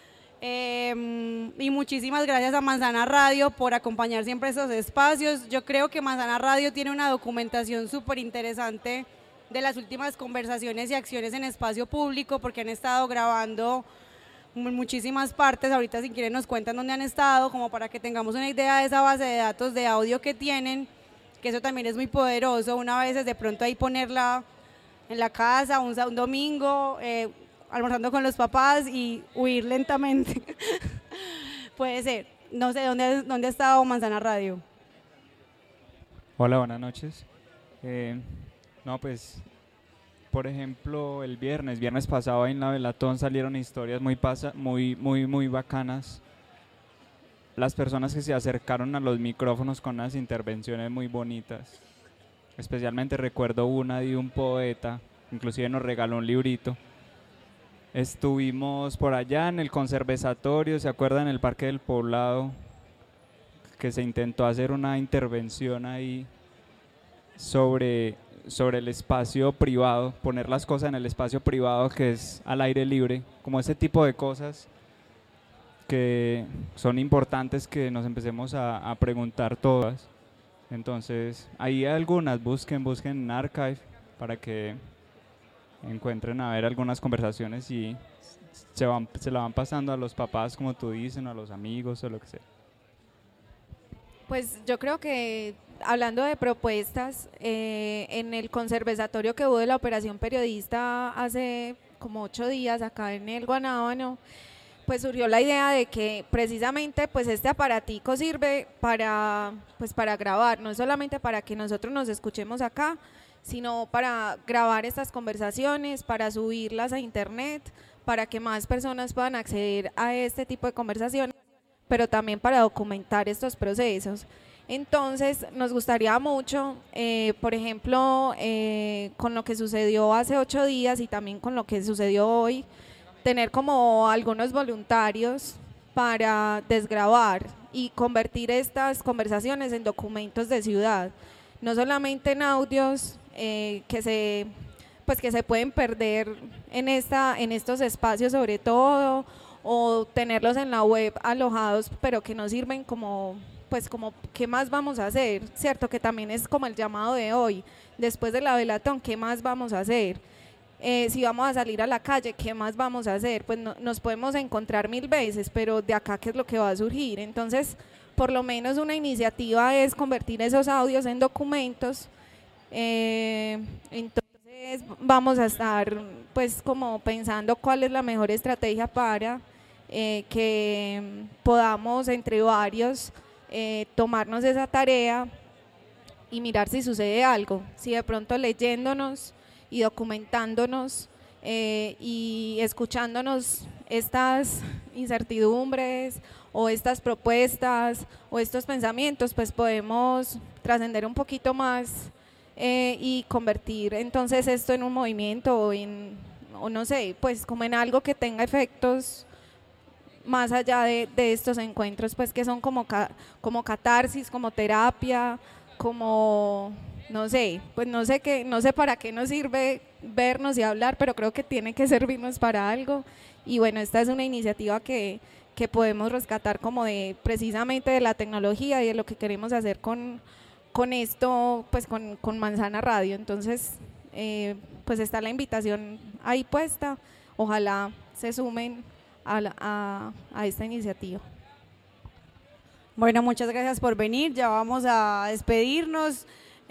Eh, y muchísimas gracias a Manzana Radio por acompañar siempre estos espacios. Yo creo que Manzana Radio tiene una documentación súper interesante de las últimas conversaciones y acciones en espacio público, porque han estado grabando en muchísimas partes. Ahorita si quieren nos cuentan dónde han estado, como para que tengamos una idea de esa base de datos de audio que tienen, que eso también es muy poderoso. Una vez es de pronto ahí ponerla en la casa, un, sa- un domingo, eh, almorzando con los papás y huir lentamente. Puede ser. No sé, ¿dónde, dónde ha estado Manzana Radio? Hola, buenas noches. Eh, no, pues, por ejemplo, el viernes, viernes pasado en la Velatón salieron historias muy, pasa, muy, muy, muy bacanas. Las personas que se acercaron a los micrófonos con unas intervenciones muy bonitas. Especialmente recuerdo una de un poeta, inclusive nos regaló un librito. Estuvimos por allá en el conservatorio, ¿se acuerdan? En el Parque del Poblado, que se intentó hacer una intervención ahí sobre, sobre el espacio privado, poner las cosas en el espacio privado que es al aire libre, como ese tipo de cosas que son importantes que nos empecemos a, a preguntar todas. Entonces, ahí hay algunas, busquen, busquen en Archive para que encuentren a ver algunas conversaciones y se, van, se la van pasando a los papás, como tú dices, o a los amigos o lo que sea. Pues yo creo que hablando de propuestas, eh, en el conservatorio que hubo de la Operación Periodista hace como ocho días acá en el Guanábano, pues surgió la idea de que precisamente pues este aparatico sirve para, pues para grabar, no solamente para que nosotros nos escuchemos acá, sino para grabar estas conversaciones, para subirlas a internet, para que más personas puedan acceder a este tipo de conversaciones, pero también para documentar estos procesos. Entonces nos gustaría mucho, eh, por ejemplo, eh, con lo que sucedió hace ocho días y también con lo que sucedió hoy, tener como algunos voluntarios para desgravar y convertir estas conversaciones en documentos de ciudad, no solamente en audios eh, que se pues que se pueden perder en esta en estos espacios sobre todo, o tenerlos en la web alojados, pero que no sirven como pues como qué más vamos a hacer, cierto, que también es como el llamado de hoy, después de la Velatón, qué más vamos a hacer. Eh, si vamos a salir a la calle, ¿qué más vamos a hacer? Pues no, nos podemos encontrar mil veces, pero de acá, ¿qué es lo que va a surgir? Entonces, por lo menos una iniciativa es convertir esos audios en documentos. Eh, entonces, vamos a estar, pues, como pensando cuál es la mejor estrategia para eh, que podamos entre varios eh, tomarnos esa tarea y mirar si sucede algo, si de pronto leyéndonos y documentándonos eh, y escuchándonos estas incertidumbres o estas propuestas o estos pensamientos, pues podemos trascender un poquito más eh, y convertir entonces esto en un movimiento o en, o no sé, pues como en algo que tenga efectos más allá de, de estos encuentros, pues que son como, ca, como catarsis, como terapia, como, no sé, pues no sé qué, no sé para qué nos sirve vernos y hablar, pero creo que tiene que servirnos para algo. Y bueno, esta es una iniciativa que, que podemos rescatar como de precisamente de la tecnología y de lo que queremos hacer con, con esto, pues con, con Manzana Radio. Entonces, eh, pues está la invitación ahí puesta, ojalá se sumen a, la, a, a esta iniciativa. Bueno, muchas gracias por venir, ya vamos a despedirnos.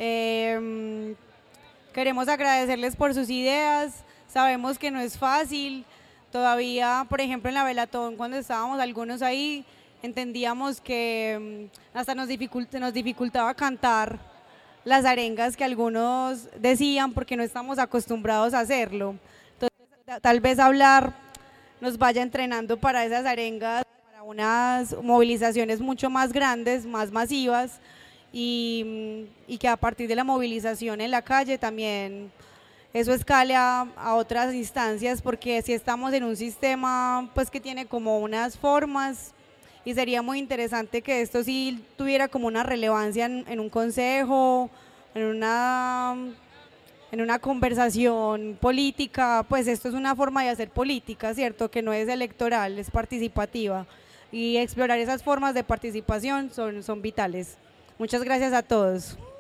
Eh, queremos agradecerles por sus ideas, sabemos que no es fácil, todavía, por ejemplo, en la Velatón, cuando estábamos algunos ahí, entendíamos que mm, hasta nos, dificult nos dificultaba cantar las arengas que algunos decían porque no estamos acostumbrados a hacerlo. Entonces, tal vez hablar nos vaya entrenando para esas arengas, para unas movilizaciones mucho más grandes, más masivas, y, y que a partir de la movilización en la calle también eso escale a, a otras instancias, porque si estamos en un sistema pues que tiene como unas formas, y sería muy interesante que esto sí tuviera como una relevancia en, en un consejo, en una, en una conversación política. Pues esto es una forma de hacer política, ¿cierto? Que no es electoral, es participativa, y explorar esas formas de participación son, son vitales. Muchas gracias a todos.